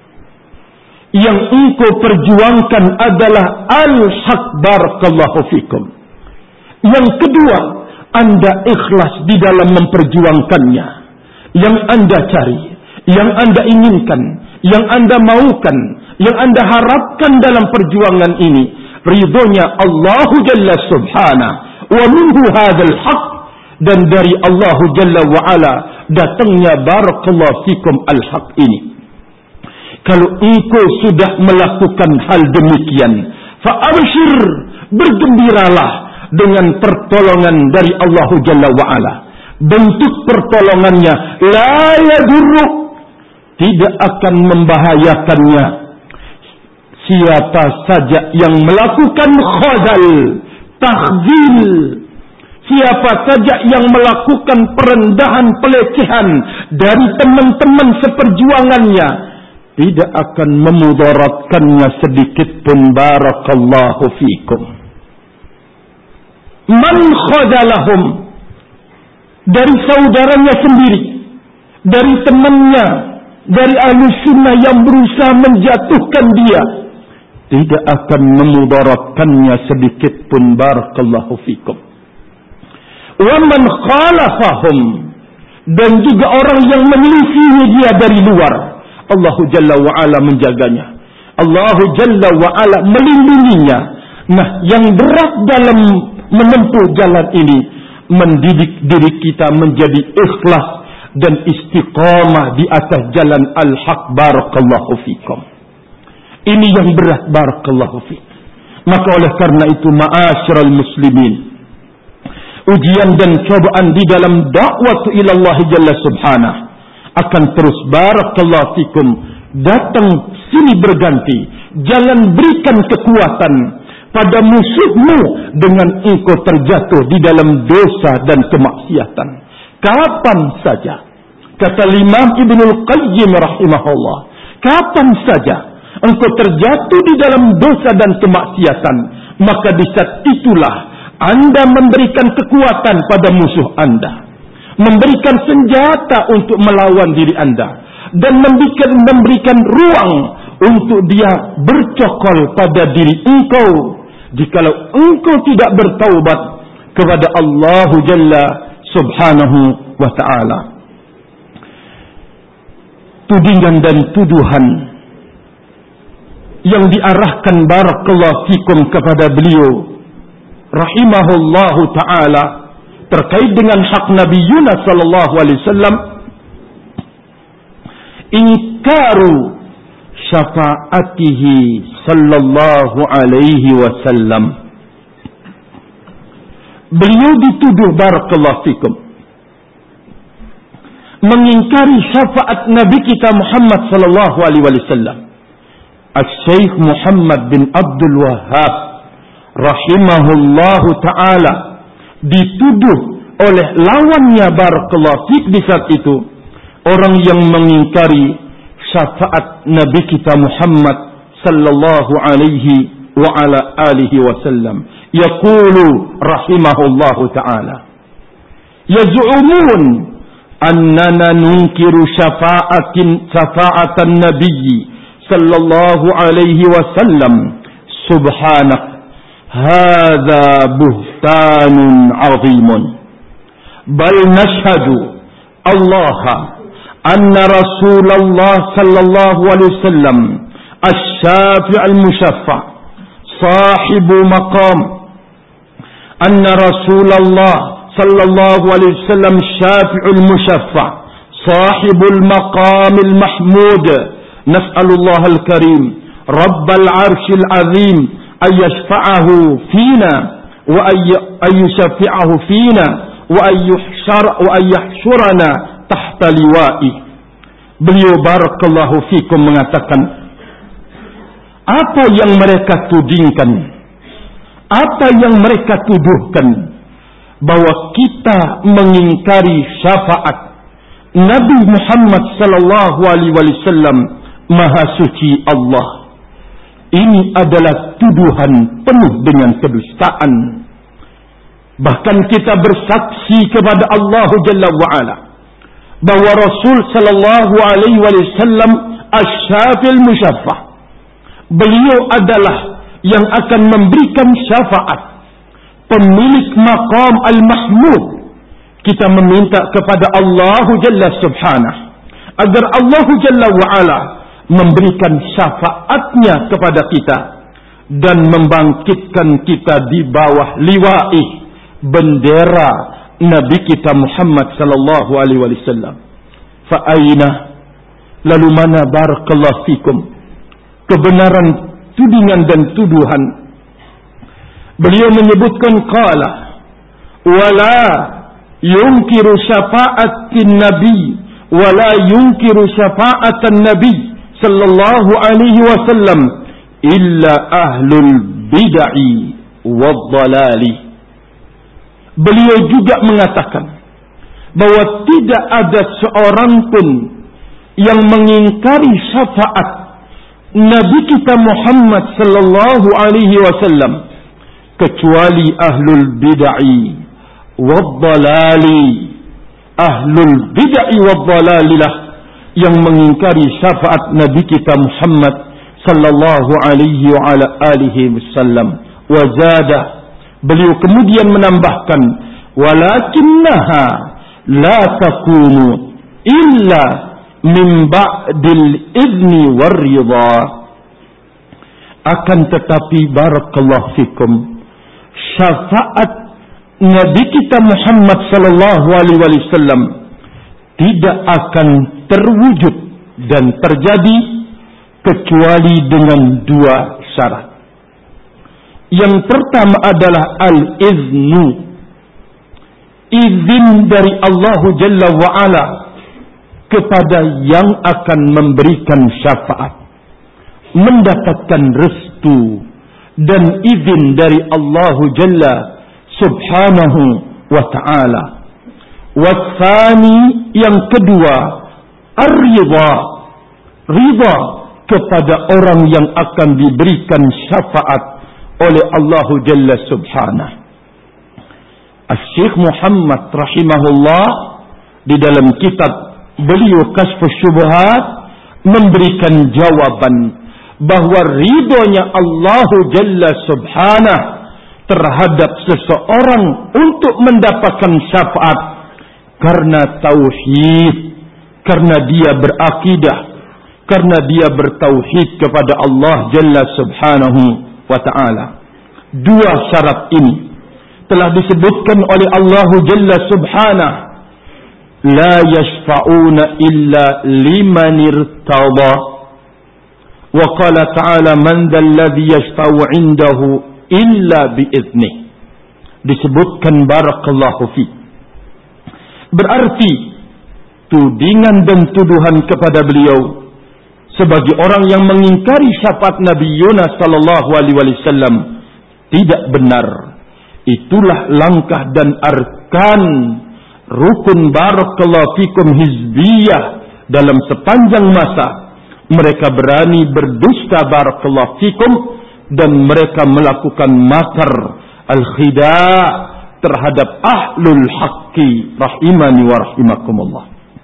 Yang engkau perjuangkan adalah al-haq, barakallahu fikum. Yang kedua, Anda ikhlas di dalam memperjuangkannya. Yang Anda cari, yang Anda inginkan, yang Anda maukan, yang Anda harapkan dalam perjuangan ini, ridhonya Allah Jalla Subhanahu wa minhu hadzal haq, dan dari Allah Jalla wa ala datangnya, barakallahu fikum, al-haq ini. Kalau engkau sudah melakukan hal demikian, fa abshir, bergembiralah dengan pertolongan dari Allah Jalla wa ala. Bentuk pertolongannya la yadurruk, tidak akan membahayakannya. Siapa saja yang melakukan khazal, takhzil, siapa saja yang melakukan perendahan, pelecehan dari teman-teman seperjuangannya, tidak akan memudaratkannya sedikit pun, barakallahu fikum. Man khazalahum, dari saudaranya sendiri, dari temannya, dari ahli sunnah yang berusaha menjatuhkan dia, tidak akan memudaratkannya sedikit pun, barakallahu fikum. Wa man khalafahum, dan juga orang yang menyelisihi dia dari luar, Allah Jalla wa ala menjaganya, Allah Jalla wa ala melindunginya. Nah, yang berat dalam menempuh jalan ini, mendidik diri kita menjadi ikhlas dan istiqamah di atas jalan al-haq, barakallahu fikum. Ini yang berat, barakallahu fikum. Maka oleh karena itu, ma'asyiral muslimin, ujian dan cobaan di dalam dakwah ila Allah Jalla Subhanahu akan terus, barakallahu fikum, datang sini berganti. Jangan berikan kekuatan pada musuhmu dengan engkau terjatuh di dalam dosa dan kemaksiatan. Kapan saja, kata Imam Ibnul Qayyim rahimahullah, Kapan saja engkau terjatuh di dalam dosa dan kemaksiatan, maka di saat itulah anda memberikan kekuatan pada musuh anda, memberikan senjata untuk melawan diri anda, dan memberikan, memberikan ruang untuk dia bercokol pada diri engkau. Jikalau engkau tidak bertaubat kepada Allah Jalla Subhanahu wa ta'ala. Tudingan dan tuduhan yang diarahkan barakallahu fikum kepada beliau rahimahullahu ta'ala terkait dengan hak Nabi Yunus sallallahu alaihi wasallam, ingkaru syafaatihi sallallahu alaihi wasallam. Beliau dituduh barakallahu fikum mengingkari syafaat Nabi kita Muhammad sallallahu alaihi wasallam. Al-Syekh Muhammad bin Abdul Wahhab rahimahullahu ta'ala dituduh oleh lawannya barakallahu fik di saat itu, orang yang mengingkari syafaat Nabi kita Muhammad sallallahu alaihi wa ala alihi wasallam. Yaqulu rahimahullahu ta'ala, yaz'umun annana nunkiru syafa'atin syafa'atan nabiyyi sallallahu alaihi wasallam. Subhanak, hadza buhtanun 'azimun. Bal nashhadu Allah anna Rasulullah sallallahu alaihi wasallam asy-syafi' al-musyaffa' sahibu maqam. Anna Rasulullah sallallahu alaihi wasallam syafi'ul musyaffa' sahibul maqamil mahmud. Nas'alullah al-karim rabbal arshil azim ayyashfa'ahu fina wa ayyushafi'ahu fina wa ayyuhshar wa ayyahshurana tahta liwa'i. Beliau barakallahu fikum mengatakan, apa yang mereka tudingkan, apa yang mereka tuduhkan, bahwa kita mengingkari syafaat Nabi Muhammad sallallahu alaihi wasallam Maha Suci Allah, ini adalah tuduhan penuh dengan kedustaan. Bahkan kita bersaksi kepada Allah Jalla wa'ala bahwa Rasul sallallahu alaihi wasallam asy-syafi'ul musyaffa', beliau adalah yang akan memberikan syafaat, pemilik maqam al-mahmud. Kita meminta kepada Allah Jalla Subhanahu agar Allah Jalla wa'ala memberikan syafaatnya kepada kita dan membangkitkan kita di bawah liwa'i, bendera Nabi kita Muhammad sallallahu alaihi wasallam. Fa aina, lalu mana barakallahu fikum kebenaran tudingan dan tuduhan? Beliau menyebutkan qala wala yunkiru syafa'atin nabi wala yunkiru syafa'atan nabi sallallahu alaihi wasallam illa ahlul bid'ah wad dhalali. Beliau juga mengatakan bahwa tidak ada seorang pun yang mengingkari syafaat Nabi kita Muhammad sallallahu alaihi wasallam kecuali ahlul bid'ah wad dhalali. Ahlul bid'ah wad dhalalilah yang mengingkari syafaat Nabi kita Muhammad sallallahu alaihi wa ala alihi wasallam. Wa zada, beliau kemudian menambahkan, walakinnaha la takunu illa min ba'dil izni war ridha. Akan tetapi barakallahu fikum, syafaat Nabi kita Muhammad sallallahu alaihi wasallam tidak akan terwujud dan terjadi kecuali dengan dua syarat. Yang pertama adalah al-iznu, izin dari Allah Jalla wa'ala kepada yang akan memberikan syafaat, mendapatkan restu dan izin dari Allah Jalla Subhanahu wa ta'ala. Wathani, yang kedua, ar-ridha, ridha kepada orang yang akan diberikan syafaat oleh Allah Jalla Subhanahu. Asy-Syaikh Muhammad rahimahullah di dalam kitab beliau Kashfus Syubhat memberikan jawaban bahwa ridhonya Allah Jalla Subhanahu terhadap seseorang untuk mendapatkan syafaat karena tauhid, karena dia berakidah, karena dia bertauhid kepada Allah Jalla Subhanahu wa ta'ala. Dua syarat ini telah disebutkan oleh Allah Jalla Subhanahu. La yashfa'una illa liman irtada. Wa qala ta'ala man dhal ladzi yashfa'u 'indahu illa bi'idnih. Disebutkan barakallahu fi. Berarti tudingan dan tuduhan kepada beliau sebagai orang yang mengingkari syafaat Nabi Yunus sallallahu alaihi wasallam tidak benar. Itulah langkah dan arkan rukun barakallahu fikum hizbiyah dalam sepanjang masa. Mereka berani berdusta barakallahu fikum dan mereka melakukan makar al-khida' terhadap ahlul haqqi rahimani wa rahimakumullah.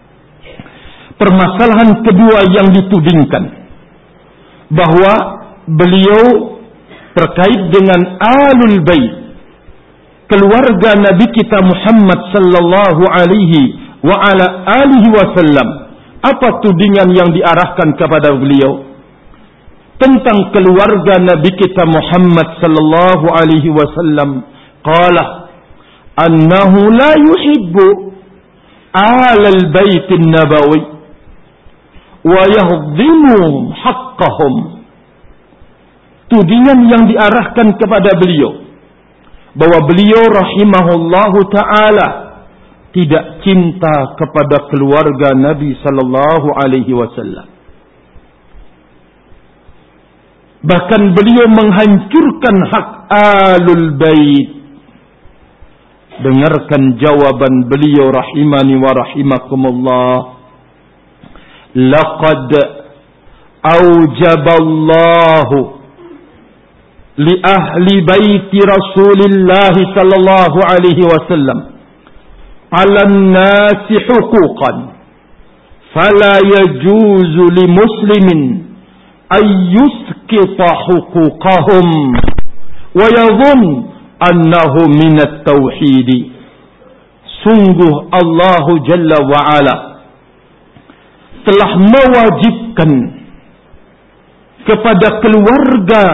Permasalahan kedua yang ditudingkan bahwa beliau terkait dengan alul bait, keluarga Nabi kita Muhammad sallallahu alaihi wa ala alihi wasallam. Apa tudingan yang diarahkan kepada beliau tentang keluarga Nabi kita Muhammad sallallahu alaihi wasallam? Qala annahu la yuhibbu alal baitin nabawi wa yahdhimu haqqahum. Tudingan yang diarahkan kepada beliau bahwa beliau rahimahullahu ta'ala tidak cinta kepada keluarga Nabi sallallahu alaihi wasallam. Bahkan beliau menghancurkan hak alul bait. Dengarkan jawaban beliau rahimani wa rahimakumullah. Laqad aujaballahu li ahli baiti Rasulillah sallallahu alaihi wasallam 'ala an-nasi huquqan fala yajuzu li muslimin ay yusqita huquqahum wa yadhun annahu min at-tauhid. Sungguh Allah Jalla wa Ala telah mewajibkan kepada keluarga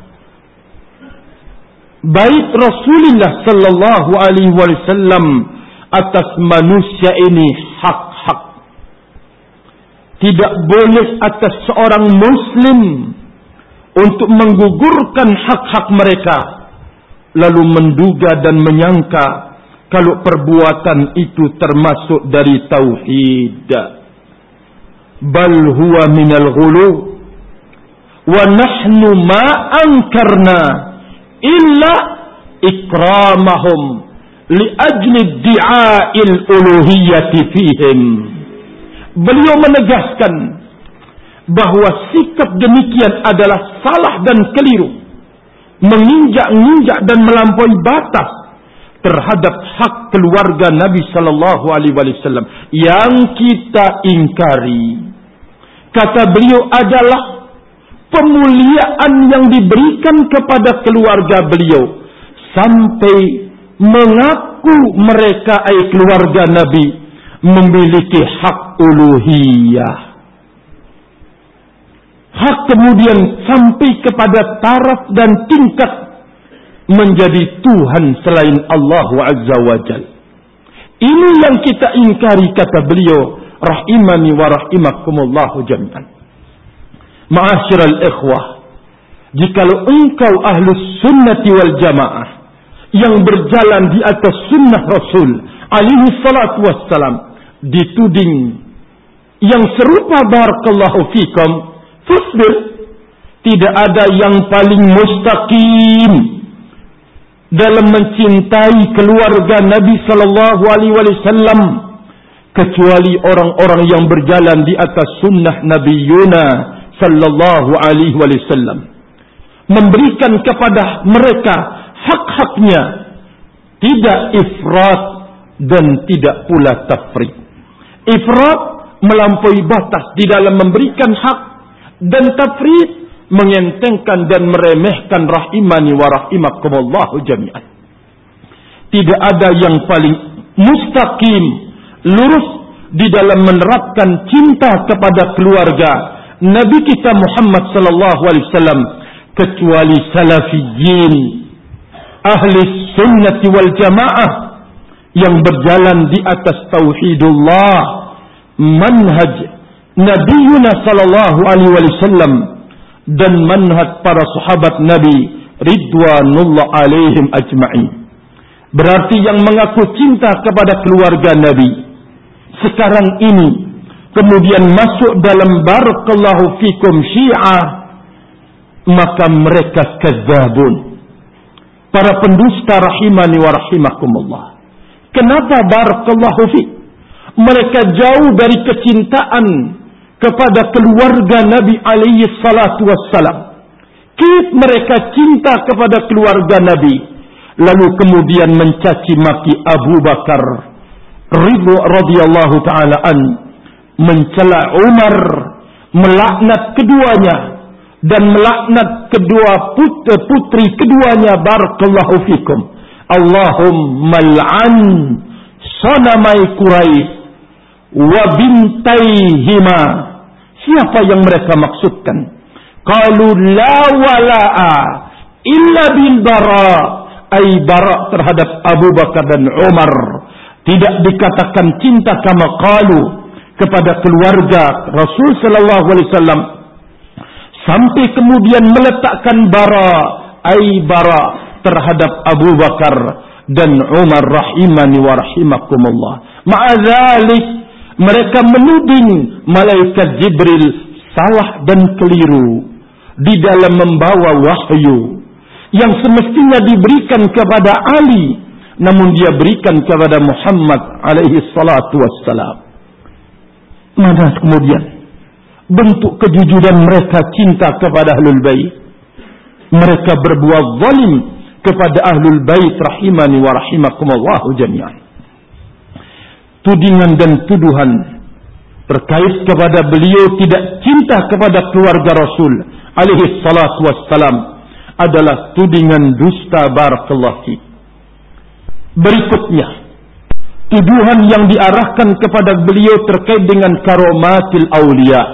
bait Rasulullah sallallahu alaihi wasallam atas manusia ini hak-hak. Tidak boleh atas seorang muslim untuk menggugurkan hak-hak mereka lalu menduga dan menyangka kalau perbuatan itu termasuk dari tauhid. Bal huwa minal ghulu wa nahnu ma ankarna illa ikramahum li ajli di'a'il uluhiyyati fihim. Beliau menegaskan bahwa sikap demikian adalah salah dan keliru, menginjak-injak dan melampaui batas terhadap hak keluarga Nabi sallallahu alaihi wasallam. Yang kita ingkari, kata beliau, adalah pemuliaan yang diberikan kepada keluarga beliau sampai mengaku mereka ay keluarga Nabi memiliki hak uluhiyah. Hak kemudian sampai kepada taraf dan tingkat menjadi Tuhan selain Allah Azza wa Jal. Ini yang kita ingkari, kata beliau rahimani wa rahimakumullahu jami'an. Ma'asyiral ikhwah, jikalau engkau ahlus sunnati wal jamaah yang berjalan di atas sunnah Rasul alaihi salatu wassalam dituding yang serupa barakallahu fikum, fasbir. Tidak ada yang paling mustaqim dalam mencintai keluarga Nabi sallallahu alaihi wasallam kecuali orang-orang yang berjalan di atas sunnah Nabi Yuna sallallahu alaihi wasallam, memberikan kepada mereka hak-haknya, tidak ifrat dan tidak pula tafrit. Ifrat melampaui batas di dalam memberikan hak, dan tafrit mengentengkan dan meremehkan, rahimani wa rahimakumullahu jami'an. Tidak ada yang paling mustaqim, lurus di dalam menerapkan cinta kepada keluarga Nabi kita Muhammad sallallahu alaihi wasallam kecuali salafiyyin, ahli sunnati wal jamaah yang berjalan di atas tauhidullah, manhaj Nabiuna sallallahu alaihi wasallam dan manhaj para sahabat Nabi ridwanullah alaihim ajma'in. Berarti yang mengaku cinta kepada keluarga Nabi sekarang ini kemudian masuk dalam barakallahu fikum Syiah, maka mereka kadzabun, para pendusta, rahimani wa rahimakumullah. Kenapa barakallahu fi? Mereka jauh dari kecintaan kepada keluarga Nabi alaihi salatu wassalam. Kit mereka cinta kepada keluarga Nabi, lalu kemudian mencaci maki Abu Bakar Ridho radhiyallahu taala an, mencela Umar, melaknat keduanya dan melaknat kedua putri, putri keduanya, barakallahu fikum. Allahumma al'an sanamai Quraisy wa bintaihima. Siapa yang mereka maksudkan? Qalu la wala'a illa bil bara, ay bara terhadap Abu Bakar dan Umar. Tidak dikatakan cinta kama qalu kepada keluarga Rasul sallallahu alaihi wasallam, sampai kemudian meletakkan bara, ay bara terhadap Abu Bakar dan Umar, rahimani wa rahimakumullah. Ma'adzalik mereka menuding malaikat Jibril salah dan keliru di dalam membawa wahyu yang semestinya diberikan kepada Ali, namun dia berikan kepada Muhammad alaihi salatu wassalam. Mana kemudian bentuk kejujuran mereka cinta kepada Ahlul Bait? Mereka berbuat zalim kepada Ahlul Bait, rahimani wa rahimakumullah jami'an. Tudingan dan tuduhan terkait kepada beliau tidak cinta kepada keluarga Rasul alaihi salatu wassalam adalah tudingan dusta, barakallahu fi. Berikutnya, tuduhan yang diarahkan kepada beliau terkait dengan karomatil aulia.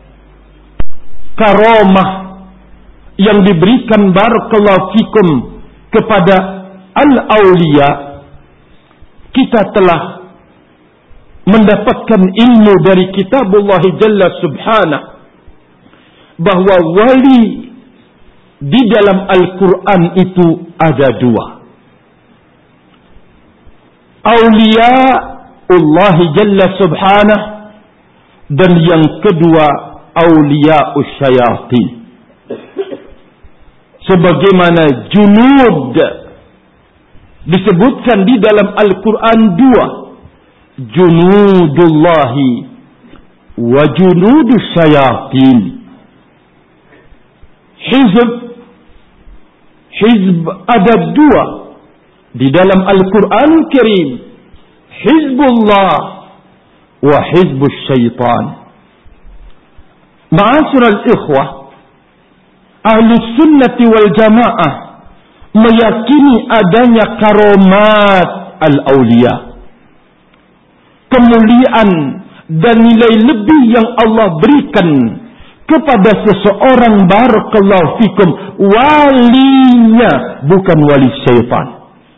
Karomah yang diberikan, barakallahu fikum, kepada al-aulia. Kita telah mendapatkan ilmu dari kitabullah jalla subhanahu bahwa wali di dalam Al-Quran itu ada dua. Aulia Allah jalla subhanahu, dan yang kedua aulia usyayatin. Sebagaimana junud disebutkan di dalam Al-Quran dua, junudullahi wa junudus syayatin. Hizb, hizb ada dua di dalam Al-Quran Karim, Hizbullah wa Hizbus Syaitan. Ma'asyiral ikhwah, Ahli Sunnati wal Jamaah meyakini adanya karomat al-awliya, kemuliaan dan nilai lebih yang Allah berikan kepada seseorang, barakallahu fikum, walinya bukan wali syaitan.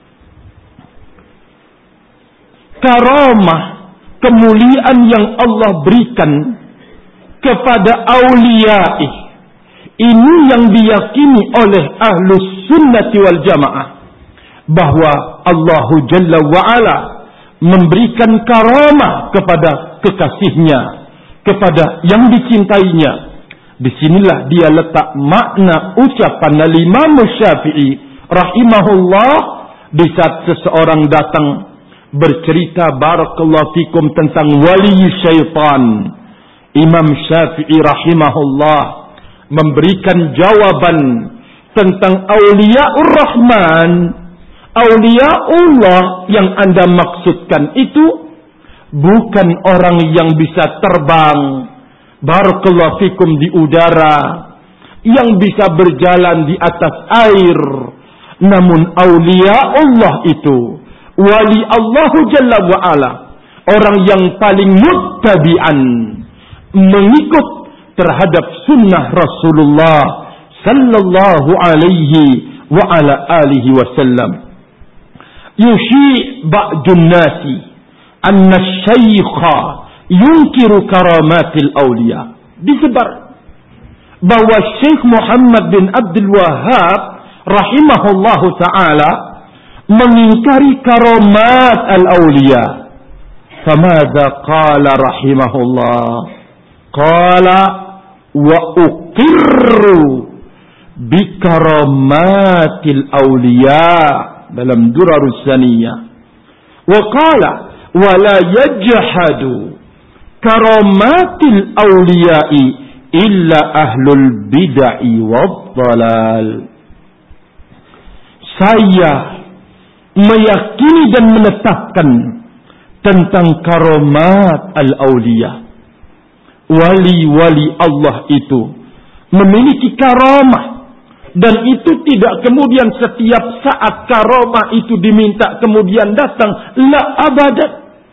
Karamah, kemuliaan yang Allah berikan kepada awliyaih, ini yang diyakini oleh Ahlus Sunnati wal Jamaah, bahwa Allah Jalla wa'ala memberikan karamah kepada kekasihnya, kepada yang dicintainya. Disinilah dia letak makna ucapan Imam Syafi'i rahimahullah, di saat seseorang datang bercerita barakallahu fikum tentang wali syaitan. Imam Syafi'i rahimahullah memberikan jawaban tentang auliyaur rahman. Auliyaullah yang Anda maksudkan itu bukan orang yang bisa terbang barakallahu fikum di udara, yang bisa berjalan di atas air. Namun auliyaullah itu, wali Allah Jalla wa'ala, orang yang paling muttabi'an, mengikut terhadap sunnah Rasulullah sallallahu alaihi wa ala alihi wasallam. Yushi ba'dun nasi anna syaikha yunkiru karamatil awliya. Disebar bahwa Syekh Muhammad bin Abdul Wahhab rahimahullahu ta'ala mengingkari karamat al-awliya. Famadha qala rahimahullah? Qala wa uqirru bi karamatil awliya dalam Durarus Saniyah. Wa qala wa la yajhadu karamatil awliya'i illa ahlul bid'ah wad dhalal. Saya meyakini dan menetapkan tentang karamat al-awliya. Wali-wali Allah itu memiliki karamah. Dan itu tidak kemudian setiap saat karamah itu diminta kemudian datang. La abadan.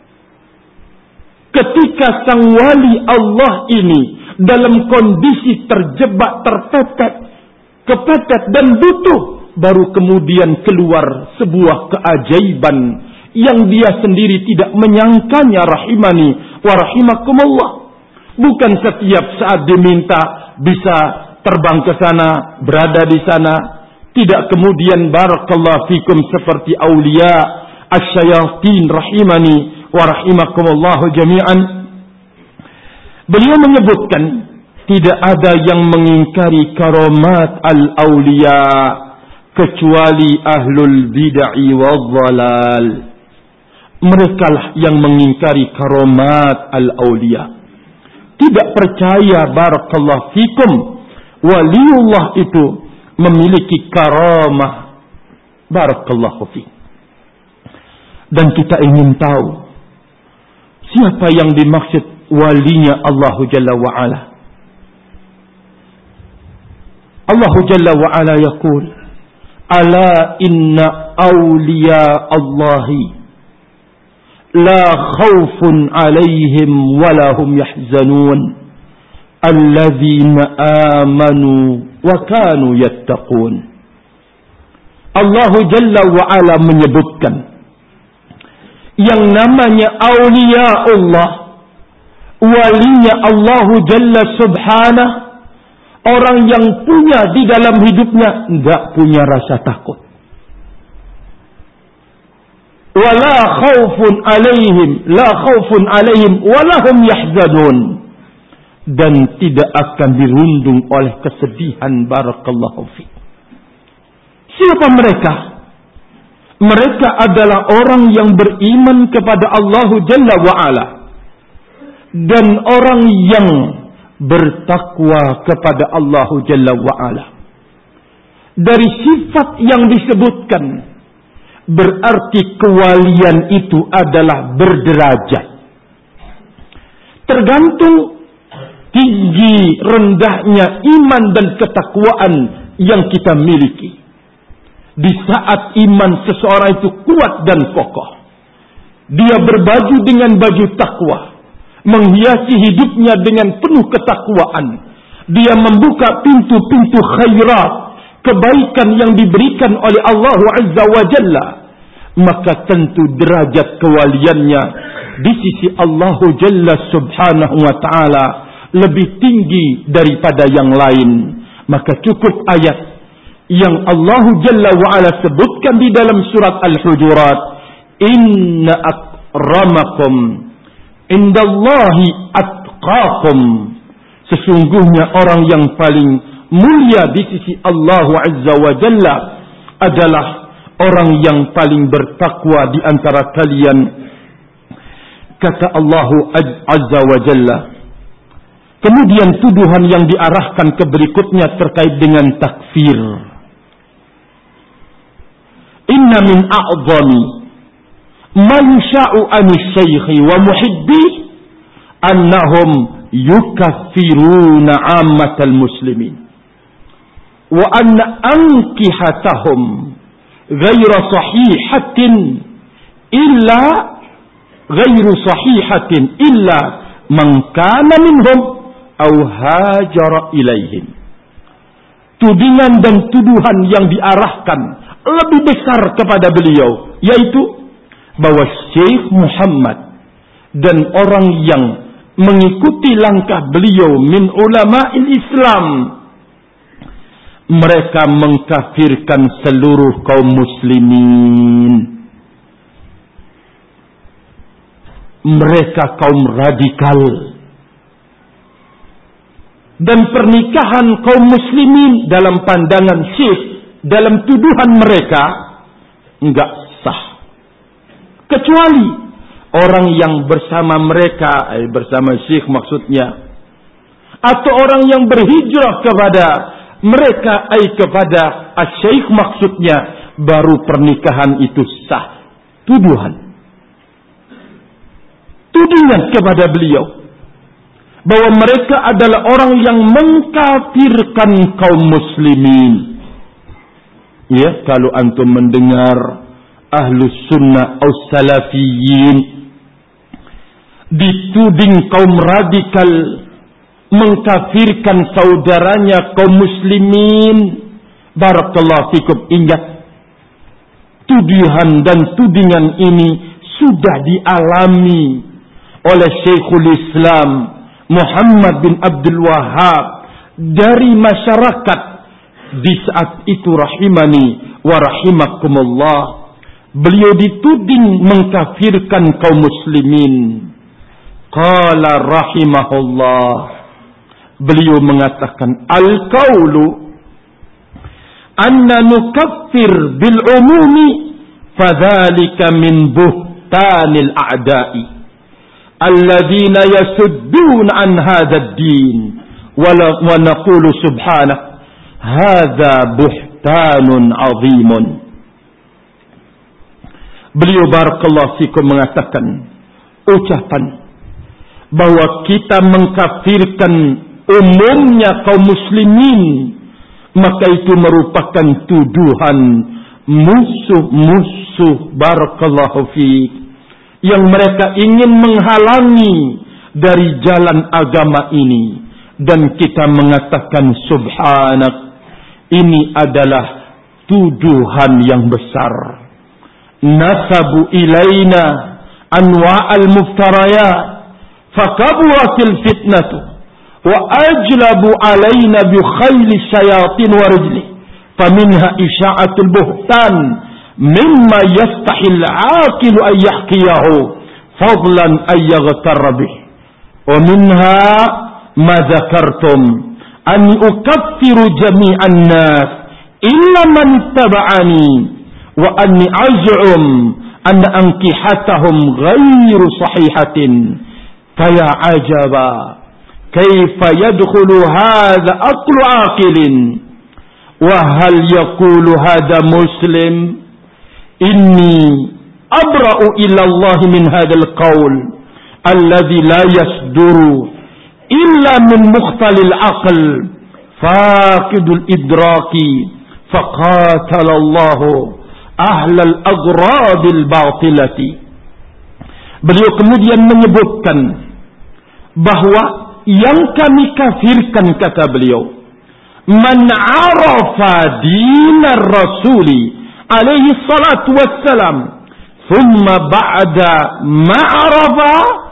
Ketika sang wali Allah ini dalam kondisi terjebak, terpepet, kepepet dan butuh, baru kemudian keluar sebuah keajaiban yang dia sendiri tidak menyangkanya, rahimani wa rahimakumullah. Bukan setiap saat diminta bisa terbang ke sana, berada di sana. Tidak kemudian barakallahu fikum seperti aulia asyayatin, rahimani wa rahimakumullah jami'an. Beliau menyebutkan tidak ada yang mengingkari karamat al-awliya kecuali ahlul bid'ah wal dhalal. Mereka lah yang mengingkari karamat al-awliya. Tidak percaya barakallahu fikum waliullah itu memiliki karamah. Barakallahu fikum. Dan kita ingin tahu siapa yang dimaksud walinya Allah Jalla wa'ala. Allah Jalla wa'ala yaqul, ala inna awliya Allahi la khawfun alaihim walahum yahzanun alladzina amanu wa kanu yattaqun. Allah Jalla wa'ala menyebutkan yang namanya awliya Allah, walinya Allah Jalla subhanah, orang yang punya di dalam hidupnya enggak punya rasa takut. Wala khaufun alaihim, la khaufun alaihim walahum yahzanun, dan tidak akan dirundung oleh kesedihan. Barakallahu fi. Siapa mereka? Mereka adalah orang yang beriman kepada Allah Jalla wa'ala dan orang yang bertakwa kepada Allah Jalla wa'ala. Dari sifat yang disebutkan, berarti kewalian itu adalah berderajat. Tergantung tinggi rendahnya iman dan ketakwaan yang kita miliki. Di saat iman seseorang itu kuat dan kokoh, dia berbaju dengan baju takwa, menghiasi hidupnya dengan penuh ketakwaan, dia membuka pintu-pintu khairat, kebaikan yang diberikan oleh Allah Azza wa Jalla, maka tentu derajat kewaliannya di sisi Allah Jalla subhanahu wa ta'ala lebih tinggi daripada yang lain. Maka cukup ayat yang Allah Jalla wa'ala sebutkan di dalam surat Al-Hujurat, inna akramakum indallahi atqakum, sesungguhnya orang yang paling mulia di sisi Allah Azza wa Jalla adalah orang yang paling bertakwa di antara kalian. Kata Allah Azza wa Jalla. Kemudian tuduhan yang diarahkan ke berikutnya terkait dengan takfir. Inna min a'zami ma yusha'u anis syaikhi wa muhibbi annahum yukaffiruna 'ammatal muslimin wa anna ankihatahum ghayra sahihatin illa ghairu sahihatin illa man kana minhum aw hajara ilaihim. Tudingan dan tuduhan yang diarahkan lebih besar kepada beliau, yaitu bahwa Syekh Muhammad dan orang yang mengikuti langkah beliau min ulama'il Islam, mereka mengkafirkan seluruh kaum muslimin. Mereka kaum radikal. Dan pernikahan kaum muslimin dalam pandangan Syekh, dalam tuduhan mereka, enggak sah. Kecuali orang yang bersama mereka, eh, bersama Syekh maksudnya, atau orang yang berhijrah kepada mereka, eh, kepada Syekh maksudnya, baru pernikahan itu sah. Tuduhan. Tudingan kepada beliau bahwa mereka adalah orang yang mengkafirkan kaum muslimin. Ya, kalau antum mendengar ahlus sunnah atau salafiyin dituding kaum radikal mengkafirkan saudaranya kaum muslimin, barakallahu fikum, ingat tuduhan dan tudingan ini sudah dialami oleh Syekhul Islam Muhammad bin Abdul Wahhab dari masyarakat di saat itu, rahimani wa rahimakumullah. Beliau dituding mengkafirkan kaum muslimin. Qala rahimahullah, beliau mengatakan, al-qawlu anna nukaffir bil umumi fadhalika min buhtanil a'da'i الذين يسدون عن هذا الدين ونقول سبحانه هذا بهتان عظيم. Beliau barakallahu fikum mengatakan ucapan bahwa kita mengkafirkan umumnya kaum muslimin, maka itu merupakan tuduhan musuh-musuh barakallahu fikum yang mereka ingin menghalangi dari jalan agama ini. Dan kita mengatakan subhanak, ini adalah tuduhan yang besar. Nasabu ilaina anwa'al muftarayat fakaburatil fitnatu wa ajlabu alaina bi khayli syayatin wa rijli faminha isya'atul buhtan mimma yastahil aqilu ay yahkiyahu fadlan ay yaghtarra bih wa minha ma dzakartum an ukaffiru jami'an nas illa man taba'ani wa anni az'um an ankihatahum ghairu sahihatin faya ajaba kaifa yadkhulu hadha aqlu aqilin wa hal yaqulu hadha muslim inni abra'u ila Allah min hadzal qaul alladhi la yasduru illa min mukhtalil aql faqidul idraki faqatala Allah ahlal aghradil batilati. Beliau kemudian menyebutkan bahwa yang kami kafirkan, kata beliau, man arafa dinar rasuli alaihi salatu wassalam thumma ba'da ma'arafa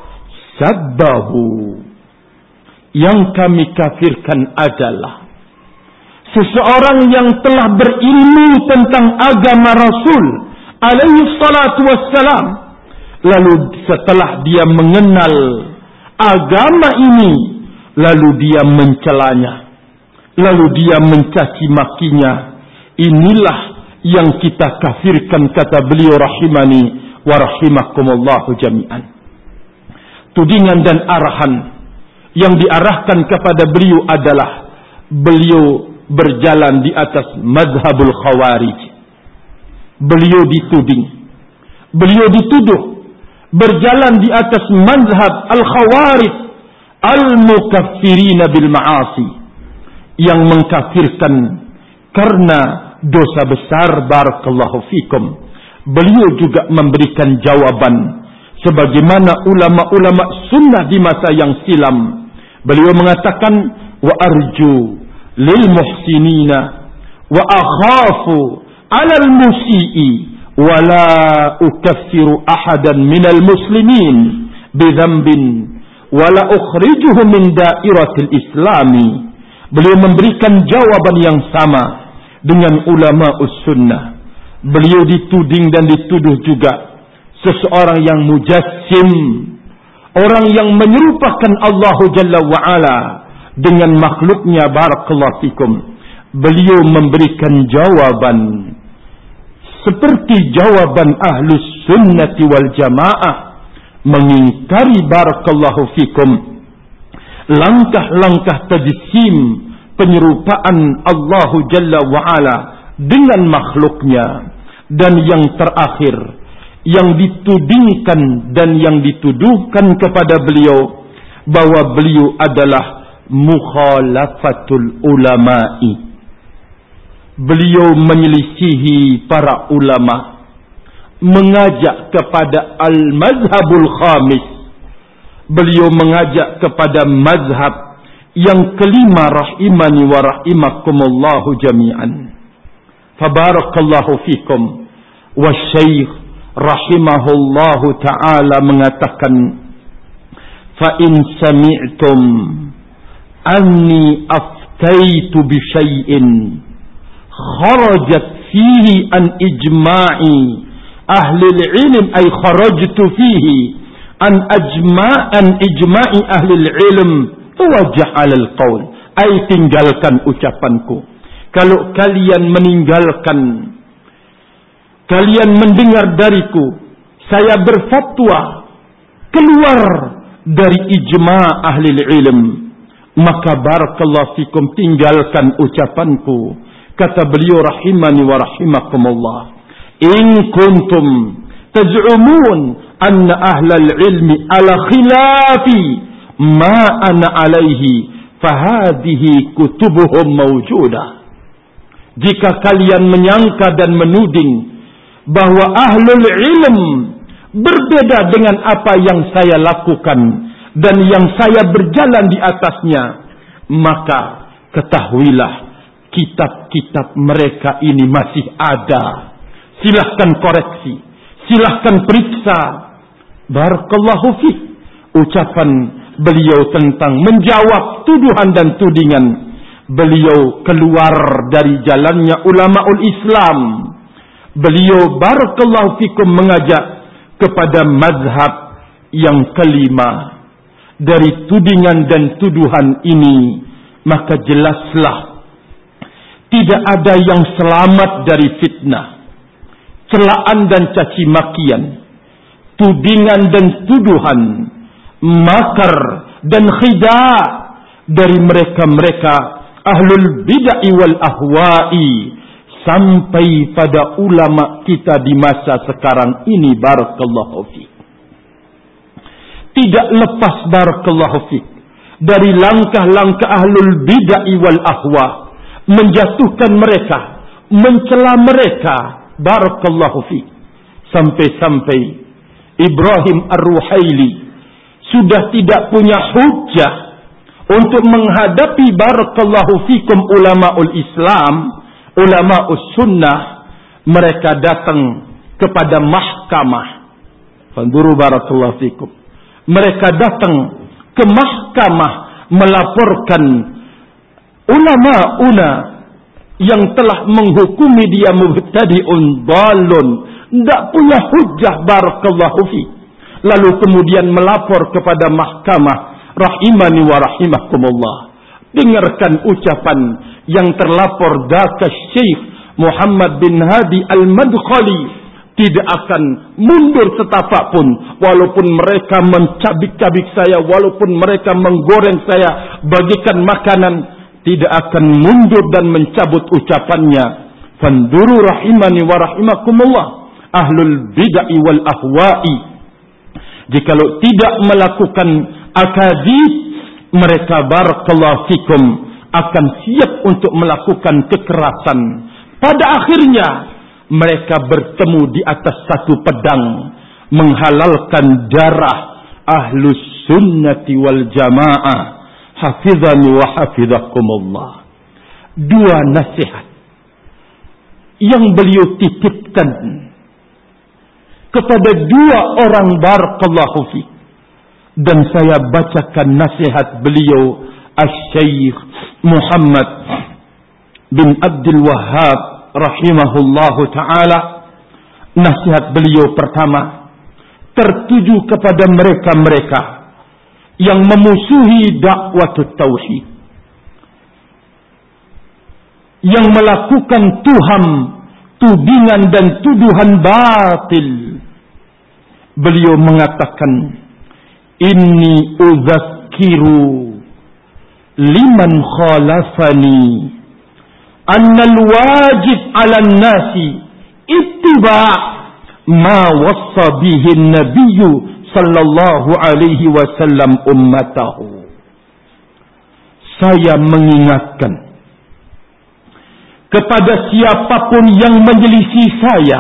sabbahu. Yang kami kafirkan adalah seseorang yang telah berilmu tentang agama Rasul alaihi salatu wassalam, lalu setelah dia mengenal agama ini, lalu dia mencelanya, lalu dia mencaci makinya. Inilah yang kita kafirkan, kata beliau rahimani wa rahimakumullahu jami'an. Tudingan dan arahan yang diarahkan kepada beliau adalah beliau berjalan di atas mazhabul khawarij. Beliau dituding, beliau dituduh berjalan di atas mazhab al-khawarij al-mukaffirina bil ma'asi, yang mengkafirkan karena dosa besar. Barakallahu fikum. Beliau juga memberikan jawaban sebagaimana ulama-ulama sunnah di masa yang silam. Beliau mengatakan, wa arju lil muhsinina wa akhafu alal musii wa la ukaffiru ahadan minal muslimin bidhanbin wa la ukhrijuhu min dairatil islami. Beliau memberikan jawaban yang sama dengan ulama us-sunnah. Beliau dituding dan dituduh juga seseorang yang mujassim, orang yang menyerupakan Allah Jalla wa'ala dengan makhluknya. Barakallahu fikum. Beliau memberikan jawaban seperti jawaban ahlus sunnati wal jamaah, mengingkari barakallahu fikum langkah-langkah tajsim, penyerupaan Allah Jalla wa'ala dengan makhluknya. Dan yang terakhir, yang ditudingkan dan yang dituduhkan kepada beliau, bahwa beliau adalah mukhalafatul ulama'i. Beliau menyelisihi para ulama, mengajak kepada al-mazhabul khamis. Beliau mengajak kepada mazhab yang kelima, rahimani wa rahimakumullahu jami'an. Fabarakallahu fikum. Wa syekh rahimahullahu ta'ala mengatakan, fa in sami'tum anni aftaitu bi syai'in kharajat fihi an ijma'i ahli al-ilm, ay kharajtu fihi an ajma'an ijma'i ahli al-ilm fawajah 'ala al-qaul, ay tinggalkan ucapanku. Kalau kalian meninggalkan, kalian mendengar dariku, saya berfatwa keluar dari ijma' ahli ilm, maka barakallahu fikum, tinggalkan ucapanku. Kata beliau rahimani wa rahimakumullah, in kuntum taz'umun anna ahlal ilmi ala khilafi ma ana alaihi fahadihi kutubuhum mawjudah. Jika kalian menyangka dan menuding bahwa ahlul ilm berbeda dengan apa yang saya lakukan dan yang saya berjalan di atasnya, maka ketahuilah kitab-kitab mereka ini masih ada. Silahkan koreksi, silahkan periksa. Barakallahu fiik. Ucapan beliau tentang menjawab tuduhan dan tudingan, beliau keluar dari jalannya ulamaul Islam. Beliau barakallahu fikum mengajak kepada mazhab yang kelima. Dari tudingan dan tuduhan ini, maka jelaslah tidak ada yang selamat dari fitnah, celaan dan caci makian, tudingan dan tuduhan, makar dan khida' dari mereka-mereka ahlul bid'ah wal ahwa'i, sampai pada ulama kita di masa sekarang ini. Barakallahu fiik. Tidak lepas barakallahu fiik dari langkah-langkah ahlul bid'ah wal ahwa, menjatuhkan mereka, mencela mereka. Barakallahu fiik. Sampai-sampai Ibrahim Ar-Ruhaili sudah tidak punya hujjah untuk menghadapi barakallahu fikum ulamaul Islam, ulamaus sunnah. Mereka datang kepada mahkamah. Fanduru barakallahu fikum. Mereka datang ke mahkamah melaporkan ulama-una yang telah menghukumi dia mubtadi'un dhalun, tidak punya hujjah. Barakallahu fikum. Lalu kemudian melapor kepada mahkamah. Rahimani wa rahimakumullah. Dengarkan ucapan yang terlapor, daka Syekh Muhammad bin Hadi Al-Madkhali tidak akan mundur setapak pun, walaupun mereka mencabik-cabik saya, walaupun mereka menggoreng saya, bagikan makanan, tidak akan mundur dan mencabut ucapannya. Fanduru rahimani wa rahimakumullah, ahlul bid'ah wal ahwa'i, jikalau tidak melakukan akadzib, mereka barakallahu fikum akan siap untuk melakukan kekerasan. Pada akhirnya mereka bertemu di atas satu pedang, menghalalkan darah ahlus sunnati wal jamaah. Hafizani wa hafizakumullah. Dua nasihat yang beliau titipkan kepada dua orang barakallahu fi, dan saya bacakan nasihat beliau Asy-Syaikh Muhammad bin Abdul Wahhab rahimahullahu ta'ala. Nasihat beliau pertama tertuju kepada mereka-mereka yang memusuhi dakwah tauhid, yang melakukan tuham, tudingan dan tuduhan batil. Beliau mengatakan, inni uzakkiru liman khalafani annal wajib 'alan nasi ittiba' ma wassa bihi an-nabiyyu sallallahu alaihi wasallam ummatahu. Saya mengingatkan kepada siapapun yang menyelisih saya,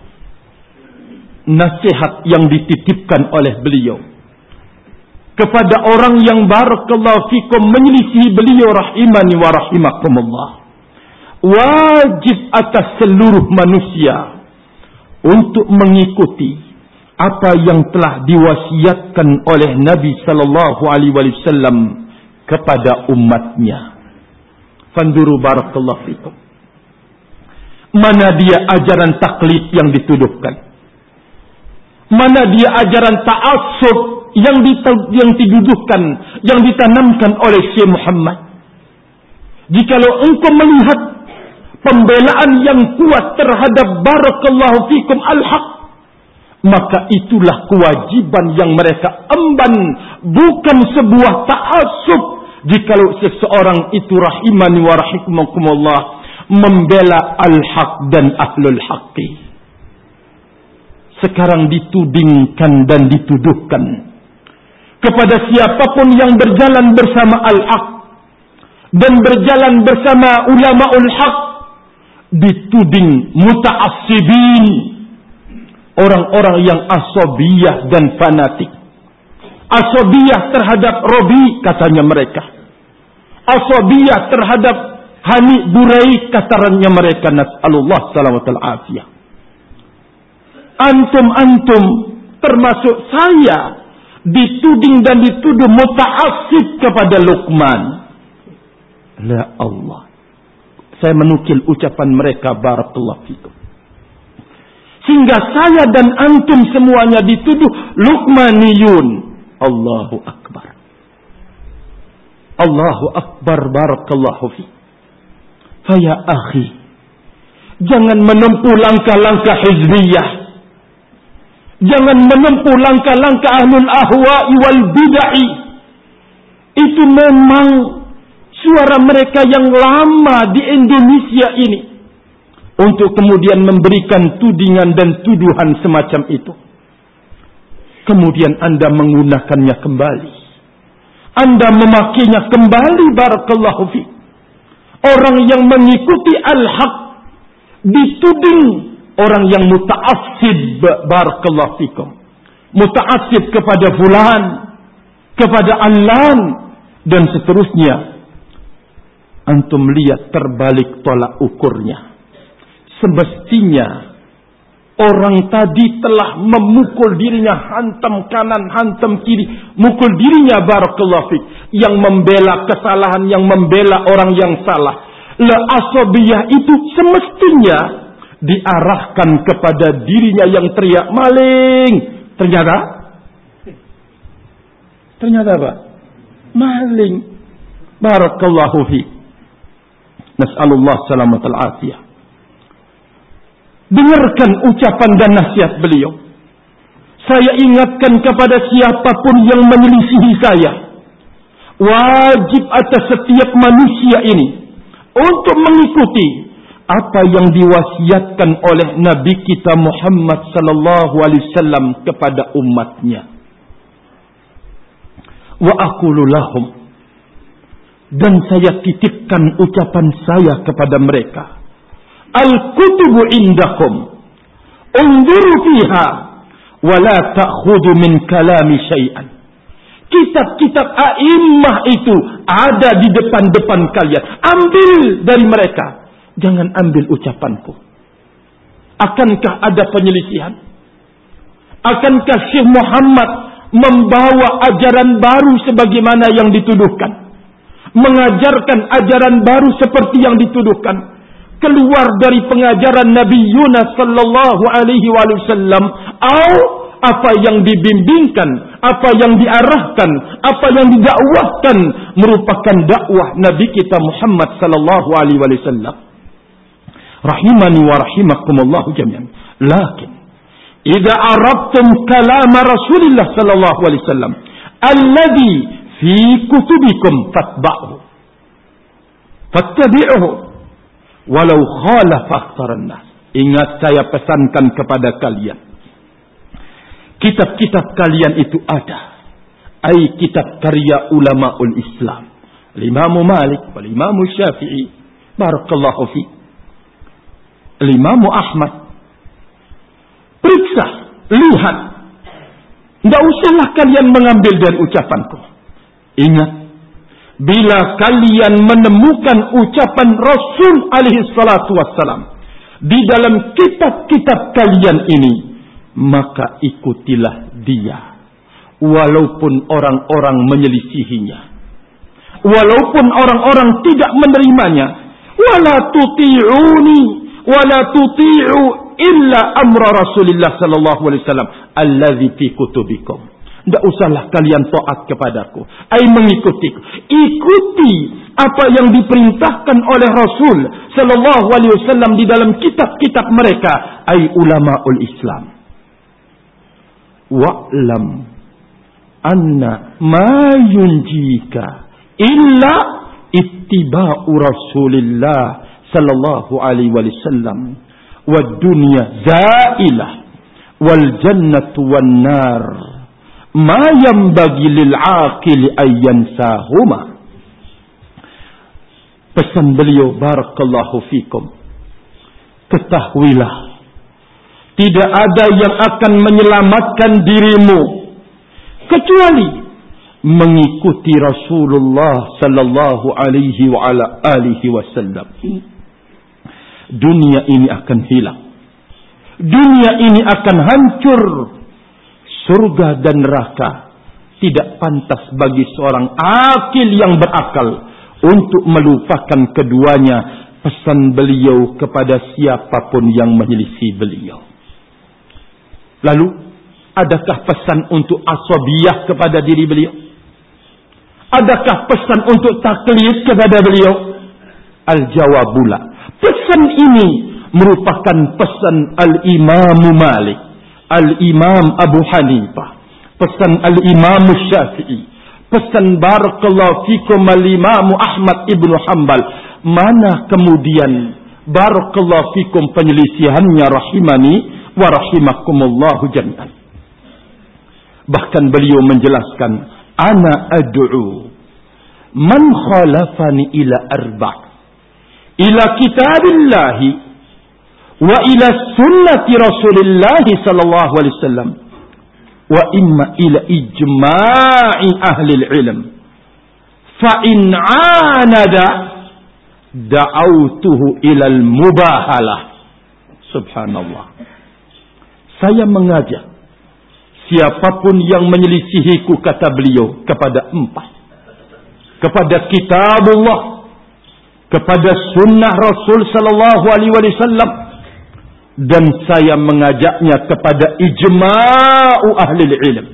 nasihat yang dititipkan oleh beliau kepada orang yang barakallahu fikum menyelisih beliau rahimani wa rahimakumullah. Wajib atas seluruh manusia untuk mengikuti apa yang telah diwasiatkan oleh Nabi sallallahu alaihi wasallam kepada umatnya. Fanduru barakallahu fikum. Mana dia ajaran taklid yang dituduhkan? Mana dia ajaran ta'assub yang yang dituduhkan, yang ditanamkan oleh Syekh Muhammad? Jikalau engkau melihat pembelaan yang kuat terhadap barakallahu fikum al-haq, maka itulah kewajiban yang mereka emban, bukan sebuah ta'assub. Jikalau seseorang itu rahimani wa rahimakumullah membela al-haq dan ahlul haqqi, sekarang ditudingkan dan dituduhkan kepada siapapun yang berjalan bersama al-haq dan berjalan bersama ulamaul haq, dituding muta'assibin, orang-orang yang asabiyah dan fanatik. Asabiyah terhadap Rabi, katanya mereka. Asabiyah terhadap Hani Burai, katanya mereka. Nas'alullah salamatul afiyah. Antum-antum termasuk saya dituding dan dituduh muta'assib kepada Luqman. La Allah. Saya menukil ucapan mereka barakallahu fikum. Sehingga saya dan antum semuanya dituduh Luqmaniyun. Allahu akbar. Allahu akbar barakallahu fi. Faya akhi, jangan menempuh langkah-langkah hizbiyah. Jangan menempuh langkah-langkah ahlul ahwa'i wal bid'ah. Itu memang suara mereka yang lama di Indonesia ini, untuk kemudian memberikan tudingan dan tuduhan semacam itu. Kemudian Anda menggunakannya kembali, Anda memakainya kembali barakallahu fi. Orang yang mengikuti al-haq dituding orang yang muta'assib barakallahu fikum, muta'assib kepada fulan, kepada allan dan seterusnya. Antum lihat terbalik tolak ukurnya. Semestinya orang tadi telah memukul dirinya, hantam kanan, hantam kiri, mukul dirinya barakallahu fik, yang membela kesalahan, yang membela orang yang salah. La asabiyah itu semestinya diarahkan kepada dirinya yang teriak maling. Ternyata Ternyata apa? Maling. Barakallahu fik. Nas'alullah salamatul afiyah. Dengarkan ucapan dan nasihat beliau. Saya ingatkan kepada siapapun yang menyelisihi saya, wajib atas setiap manusia ini untuk mengikuti apa yang diwasiatkan oleh Nabi kita Muhammad sallallahu alaihi wasallam kepada umatnya. Wa aqulu lahum, dan saya titipkan ucapan saya kepada mereka. Al-kutubu indakum, unzuru fiha, wa la ta'khudhu min kalami syai'an. Kitab-kitab a'immah itu ada di depan-depan kalian. Ambil dari mereka, jangan ambil ucapanku. Akankah ada penyelisihan? Akankah Syekh Muhammad membawa ajaran baru sebagaimana yang dituduhkan? Mengajarkan ajaran baru seperti yang dituduhkan? Keluar dari pengajaran Nabi Yunus sallallahu alaihi wasallam, atau apa yang dibimbingkan, apa yang diarahkan, apa yang didakwahkan merupakan dakwah Nabi kita Muhammad sallallahu alaihi wasallam. Rahimani wa rahimakumullah jami'an. Lakin idza arabtum kalam Rasulullah sallallahu alaihi wasallam alladhi fi kutubikum fatba'uhu fattabi'uhu walau khalafa aktsaran nas. Ingat, saya pesankan kepada kalian, kitab-kitab kalian itu ada, ai kitab karya ulamaul Islam, Imam Malik, Imam Syafi'i, barakallahu fi, Imam Ahmad. Periksa, lihat. Tidak usahlah kalian mengambil dari ucapanku. Ingat, bila kalian menemukan ucapan Rasul alaihi salatu wassalam di dalam kitab-kitab kalian ini, maka ikutilah dia, walaupun orang-orang menyelisihinya, walaupun orang-orang tidak menerimanya. Wala tuti'uni wala tuti'u illa amra Rasulillah sallallahu alaihi wasallam allazi fi kutubikum. Tidak usahlah kalian taat kepadaku, ai mengikutiku. Ikuti apa yang diperintahkan oleh Rasul sallallahu alaihi wasallam di dalam kitab-kitab mereka, ai ulamaul Islam. Wa'lam anna ma yunjika illa ittiba'u Rasulillah sallallahu alaihi wasallam wad dunya zailah wal jannatu wan nar ma yanbaghi lil aqil ayyan sahuma. Pesan beliau, barakallahu fikum, ketahuilah tidak ada yang akan menyelamatkan dirimu kecuali mengikuti Rasulullah sallallahu alaihi wa ala alihi wasallam. Dunia ini akan hilang, dunia ini akan hancur. Surga dan neraka tidak pantas bagi seorang akil yang berakal untuk melupakan keduanya. Pesan beliau kepada siapapun yang menyelisih beliau. Lalu, adakah pesan untuk asabiyah kepada diri beliau? Adakah pesan untuk taklid kepada beliau? Al-jawabula, pesan ini merupakan pesan Al-Imam Malik, Al-Imam Abu Hanifah, pesan Al-Imam Syafi'i, pesan barakallahu fikum Al-Imam Ahmad ibnu Hanbal. Mana kemudian barakallahu fikum penyelisihannya, rahimani wa rahimakumullahu jami'an. Bahkan beliau menjelaskan, ana ad'u man khalafani ila arba' ila kitabillahi wa ila sunnati rasulillahi sallallahu alaihi wasallam wa imma ila ijma'i ahli ilm fa in 'anada da'autuhu ila al-mubahalah. Subhanallah. Saya mengajak siapapun yang menyelisihiku, kata beliau, kepada empat: kepada kitabullah, kepada sunnah Rasul sallallahu alaihi wasallam, dan saya mengajaknya kepada ijma'u ahli ilm.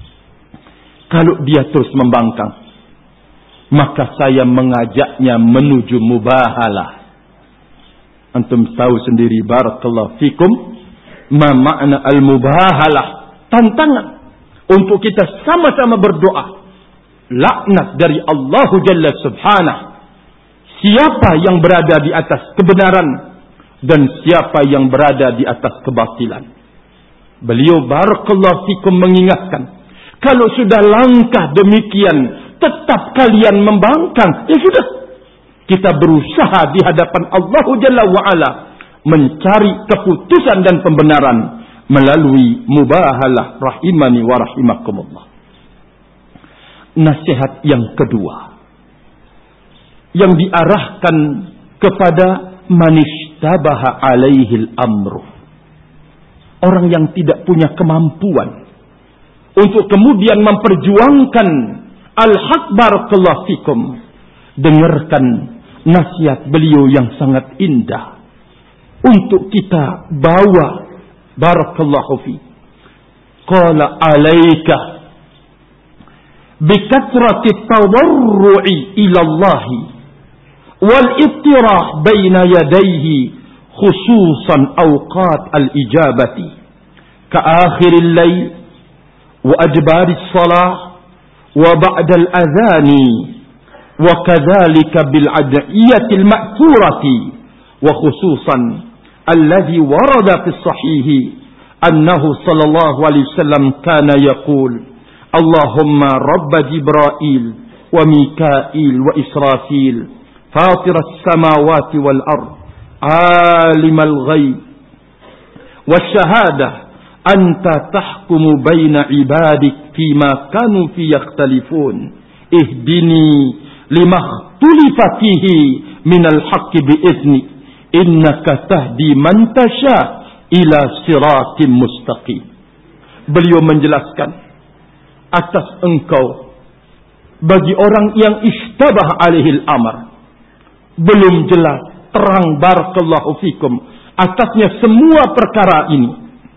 Kalau dia terus membangkang, maka saya mengajaknya menuju mubahalah. Antum tahu sendiri, barakallahu fikum, ma makna al-mubahalah, tantangan untuk kita sama-sama berdoa. Laknat dari Allah Jalla Subhanahu. Siapa yang berada di atas kebenaran dan siapa yang berada di atas kebatilan. Beliau barakallahu fikum mengingatkan, kalau sudah langkah demikian tetap kalian membangkang, ya sudah, kita berusaha di hadapan Allah Jalla wa'ala mencari keputusan dan pembenaran melalui mubahalah rahimani wa rahimakumullah. Nasihat yang kedua yang diarahkan kepada manishtabaha alaihil amru, orang yang tidak punya kemampuan untuk kemudian memperjuangkan al-haq, barakallahu fikum. Dengarkan nasihat beliau yang sangat indah untuk kita bawa, barakallahu fi. Qala alaika bikatrati tadarru'i ila Allah wal ittirah baina yadayhi khususan awqat al-ijabati ka akhiril layl wa adbaris salah wa ba'dal adhani wa kadzalika bil ad'iyatil ma'thurati wa khususan alladhi warada fi sahih annahu sallallahu alaihi wasallam kana yaqul Allahumma rabb Jibril wa Mikail wa Israfil fatir as-samawati wal ard alimal ghaib wash-shahadah anta tahkumu baina ibadik fima kanu fi yakhtalifun ihdini lima ikhtulifa fihi minal haqqi bi'izni innaka tahdi man tasha ila siratim mustaqim. Beliau menjelaskan, atas engkau bagi orang yang istabah alaihil amr, belum jelas terang, barakallahu fikum, atasnya semua perkara ini,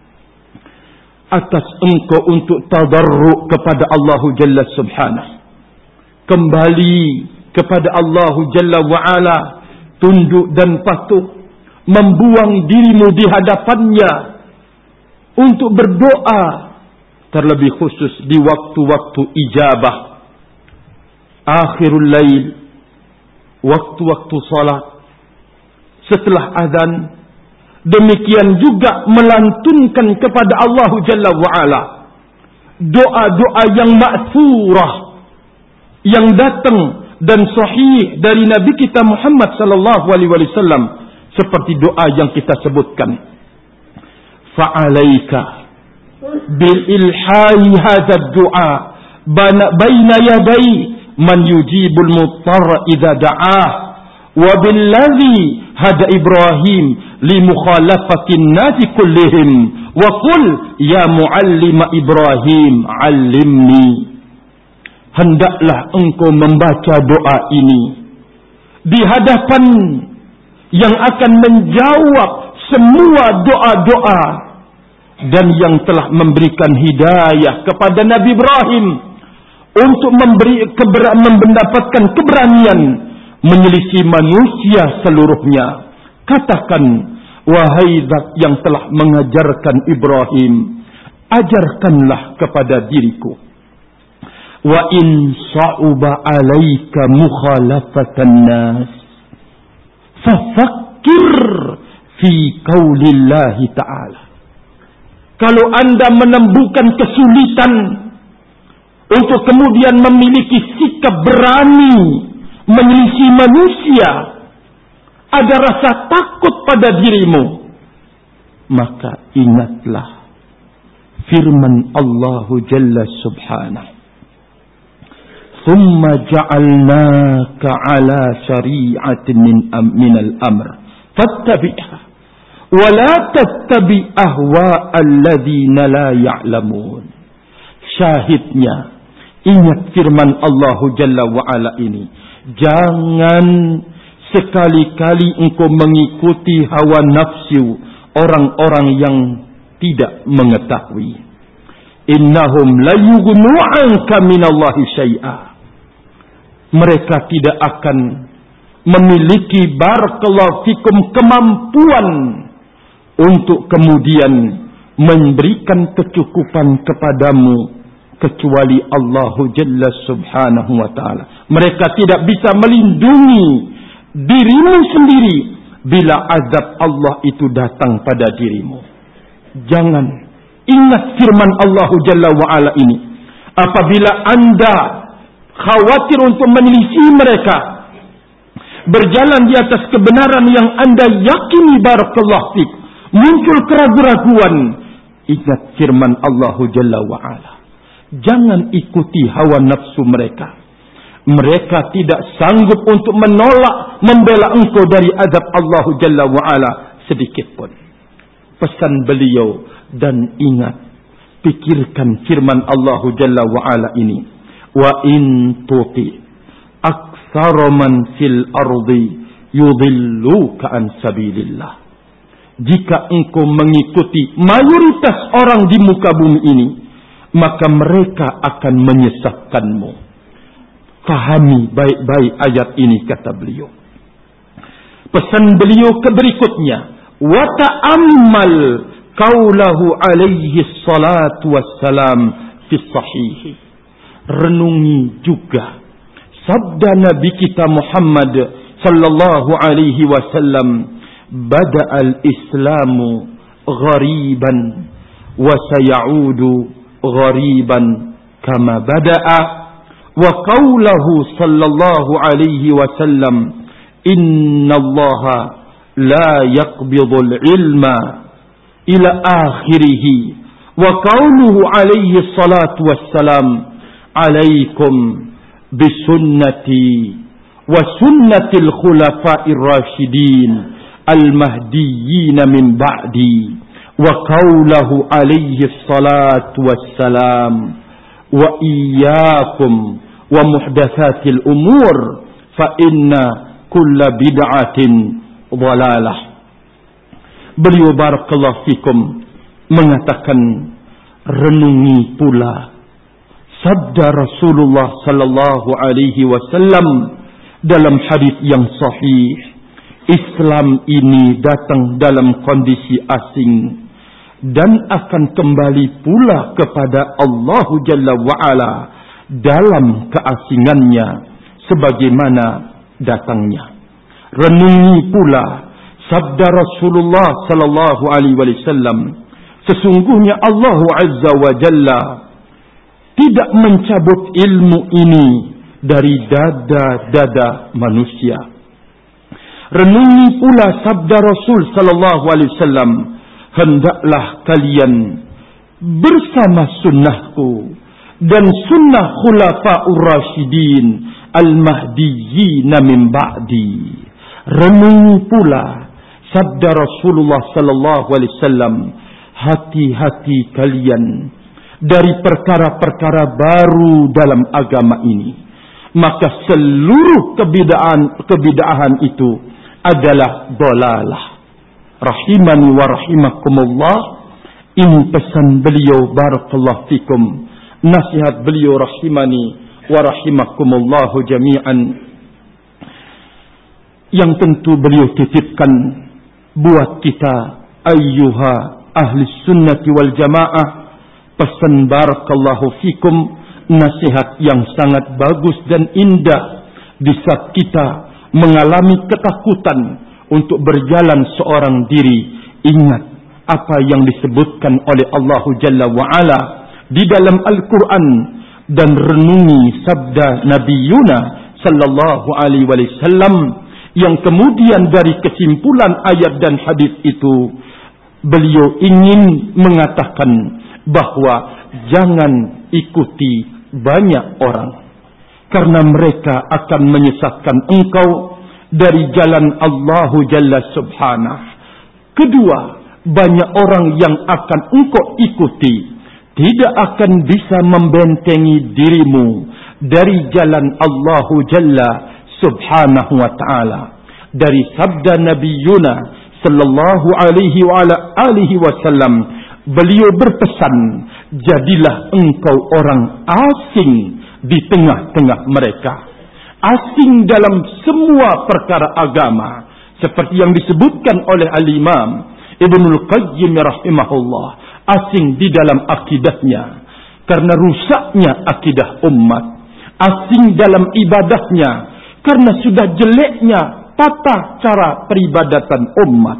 atas engkau untuk tadarru kepada Allah Jalla Subhanahu, kembali kepada Allah Jalla wa'ala, tunduk dan patuh, membuang dirimu di hadapannya untuk berdoa, terlebih khusus di waktu-waktu ijabah, akhirul lail, waktu-waktu salat, setelah azan. Demikian juga melantunkan kepada Allah Jalla wa'ala doa-doa yang ma'thurah, yang datang dan sahih dari Nabi kita Muhammad sallallahu alaihi wasallam, seperti doa yang kita sebutkan. Fa'alaika bil ilhai hadha ad-du'a baina yaday man yujibul muttar idza da'ah wa billadhi hada Ibrahim li mukhalafatin nasi kullihim wa qul ya muallima Ibrahim 'allimni. Hendaklah engkau membaca doa ini di hadapan yang akan menjawab semua doa-doa dan yang telah memberikan hidayah kepada Nabi Ibrahim untuk memberi keber- mendapatkan keberanian menyelisih manusia seluruhnya. Katakan, wahai zat yang telah mengajarkan Ibrahim, ajarkanlah kepada diriku. Wa in sa'uba alaika mukhalafatan nas fafakkir fi qaulillahi ta'ala. Kalau anda menemukan kesulitan untuk kemudian memiliki sikap berani menyelisih manusia, ada rasa takut pada dirimu, maka ingatlah firman Allah Jalla Subhanahu, "Tsumma ja'alnaka 'ala syari'atin min min al-amr fattabi'ha wa la tattabi' ahwa alladziina la ya'lamun." Syahidnya, ingat firman Allah Jalla wa Ala ini, jangan sekali-kali engkau mengikuti hawa nafsu orang-orang yang tidak mengetahui. Innahum la yughnu 'anka minallahi syai'a. Mereka tidak akan memiliki barakallahu fikum kemampuan untuk kemudian memberikan kecukupan kepadamu kecuali Allah Jalla Subhanahu wa ta'ala. Mereka tidak bisa melindungi dirimu sendiri bila azab Allah itu datang pada dirimu. Jangan ingat firman Allah Jalla wa ala ini. Apabila anda khawatir untuk menyelisih mereka, berjalan di atas kebenaran yang anda yakini barakallahu fik, muncul keraguan-raguan, ingat firman Allah Jalla wa ala. Jangan ikuti hawa nafsu mereka. Mereka tidak sanggup untuk menolak, membela engkau dari azab Allah Jalla wa ala sedikit pun. Pesan beliau, dan ingat, pikirkan firman Allah Jalla wa ala ini. Wa in tuti aktsara man fil ardi yudilluka an sabilillah. Jika engkau mengikuti mayoritas orang di muka bumi ini, maka mereka akan menyesatkanmu. Fahami baik-baik ayat ini, kata beliau. Pesan beliau ke berikutnya, wa ta'ammal qaulahu alaihi salatu wassalam fi sahih. Renungi juga sabda Nabi kita Muhammad sallallahu alaihi wasallam, bada'al islamu ghariban wa sayaudu ghariban kama bada'a, wa qawluhu sallallahu alaihi wasallam, innallaha la yaqbidul ilma ila akhirih, wa qawluhu alaihi salatu wassalam, alaikum bisunnati wa sunnatil khulafa'ir rasyidin al-mahdiyyin min ba'di, wa qawluhu alaihi salatu wassalam, wa iyyakum wa muhdatsatil umur fa inna kulla bid'atin dhalalah. Beliau barakallahu fikum mengatakan, renungi pula sabda Rasulullah sallallahu alaihi wasallam dalam hadis yang sahih. Islam ini datang dalam kondisi asing dan akan kembali pula kepada Allah Jalla wa'ala dalam keasingannya sebagaimana datangnya. Renungi pula sabda Rasulullah sallallahu alaihi wasallam, sesungguhnya Allah Azza wa Jalla tidak mencabut ilmu ini dari dada-dada manusia. Renungi pula sabda Rasul sallallahu alaihi wasallam, hendaklah kalian bersama sunnahku dan sunnah khulafa'ur rasyidin al-mahdiyyin min ba'di. Renungi pula sabda Rasulullah sallallahu alaihi wasallam, hati-hati kalian dari perkara-perkara baru dalam agama ini, maka seluruh kebidaan kebidaahan itu adalah dolalah. Rahimani wa rahimakumullah. Ini pesan beliau barakallahu fikum, nasihat beliau rahimani wa rahimakumullahu jami'an, yang tentu beliau titipkan buat kita ayyuha ahli sunnati wal jamaah. Pesan barakallahu fikum, nasihat yang sangat bagus dan indah di saat kita mengalami ketakutan untuk berjalan seorang diri. Ingat apa yang disebutkan oleh Allah Jalla wa'ala di dalam Al-Quran, dan renungi sabda Nabi Yuna sallallahu alaihi wasallam, yang kemudian dari kesimpulan ayat dan hadis itu beliau ingin mengatakan bahwa jangan ikuti banyak orang, karena mereka akan menyesatkan engkau dari jalan Allah Jalla Subhanahu. Kedua, banyak orang yang akan engkau ikuti tidak akan bisa membentengi dirimu dari jalan Allah Jalla Subhanahu wa ta'ala. Dari sabda Nabi Yuna sallallahu alaihi wa ala alihi wasallam, beliau berpesan, jadilah engkau orang asing di tengah-tengah mereka. asing dalam semua perkara agama, seperti yang disebutkan oleh Al-Imam Ibnul Qayyim rahimahullah, asing di dalam akidahnya karena rusaknya akidah umat, asing dalam ibadahnya karena sudah jeleknya tata cara peribadatan umat,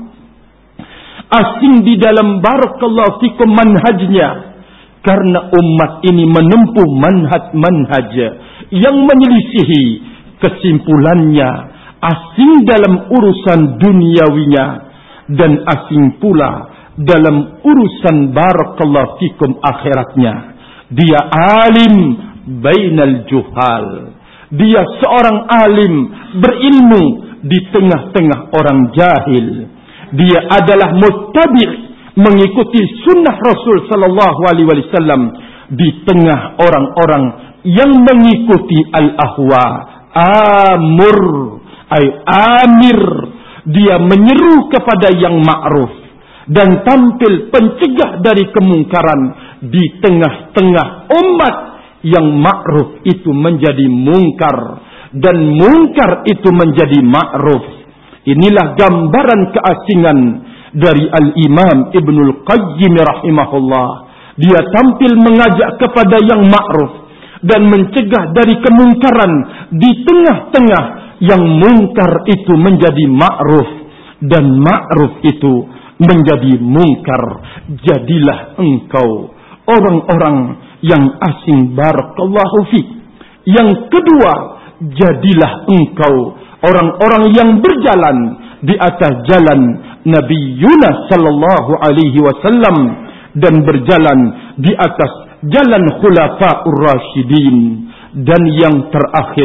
asing di dalam barakallahu fikum manhajnya karena umat ini menempuh manhaj-manhaj yang menyelisihi kesimpulannya, asing dalam urusan duniawinya dan asing pula dalam urusan barakallahu fikum akhiratnya. Dia alim bainal juhal. Dia seorang alim berilmu di tengah-tengah orang jahil. Dia adalah muttabi', mengikuti sunnah Rasul sallallahu alaihi wasallam di tengah orang-orang yang mengikuti al-ahwa. Amur ay amir, dia menyeru kepada yang ma'ruf dan tampil pencegah dari kemungkaran di tengah-tengah umat yang ma'ruf itu menjadi mungkar dan mungkar itu menjadi ma'ruf. Inilah gambaran keasingan dari Al-Imam Ibnul Qayyim rahimahullah. Dia tampil mengajak kepada yang ma'ruf dan mencegah dari kemungkaran di tengah-tengah yang mungkar itu menjadi ma'ruf dan ma'ruf itu menjadi mungkar. Jadilah engkau orang-orang yang asing barakallahu fiik. Yang kedua, jadilah engkau orang-orang yang berjalan di atas jalan Nabi Yunus sallallahu alaihi wasallam dan berjalan di atas jalan Khulafaur Rasyidin. Dan yang terakhir,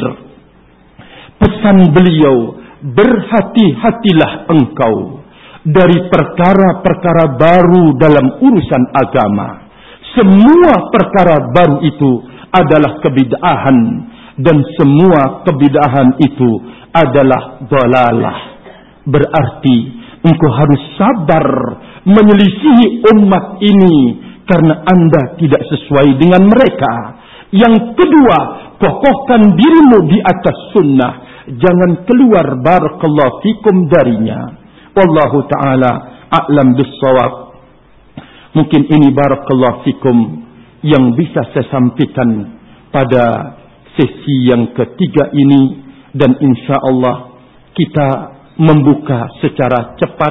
pesan beliau, berhati-hatilah engkau dari perkara-perkara baru dalam urusan agama. Semua perkara baru itu adalah kebid'ahan dan semua kebid'ahan itu adalah dalalah. Berarti engkau harus sabar menyelisihi umat ini karena anda tidak sesuai dengan mereka. Yang kedua, kokohkan dirimu di atas sunnah, jangan keluar barakallahu fikum darinya. Wallahu ta'ala a'lam bis-shawab. Mungkin ini barakallahu fikum yang bisa saya sampaikan pada sesi yang ketiga ini, dan insya-Allah kita membuka secara cepat.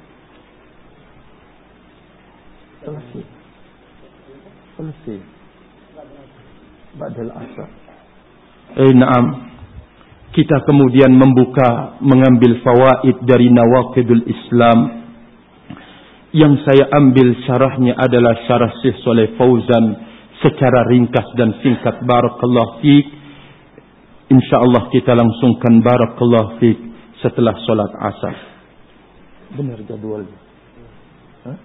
Selesai. Selesai. Ba'dal asar. Eh, na'am. Kita kemudian membuka mengambil fawaid dari Nawaqidul Islam. Yang saya ambil syarahnya adalah syarah Syekh Saleh Fauzan secara ringkas dan singkat. Barakallahu fiik. InsyaAllah kita langsungkan barakallahu fiik setelah solat asar. Benar jadwalnya? Hah?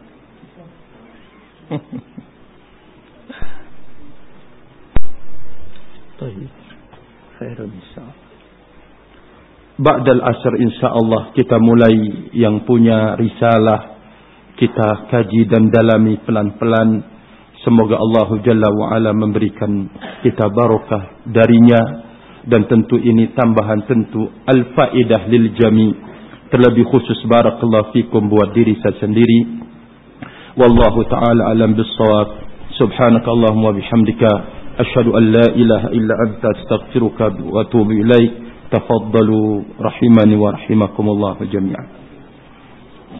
Baik. Khairul insyaAllah. Ba'dal asar insyaAllah kita mulai yang punya risalah. Kita kaji dan dalami pelan-pelan. Semoga Allah Jalla wa'ala memberikan kita barakah darinya. Dan tentu ini tambahan tentu al-faedah lil jami'. Terlebih khusus barakallahu fikum buat diri saya sendiri. Wallahu ta'ala alam bis-shawab. Subhanakallahumma bihamdika asyhadu an la ilaha illa anta astaghfiruka wa atubu ilaik. Tafaddalu rahimani wa rahimakumullah jami'an.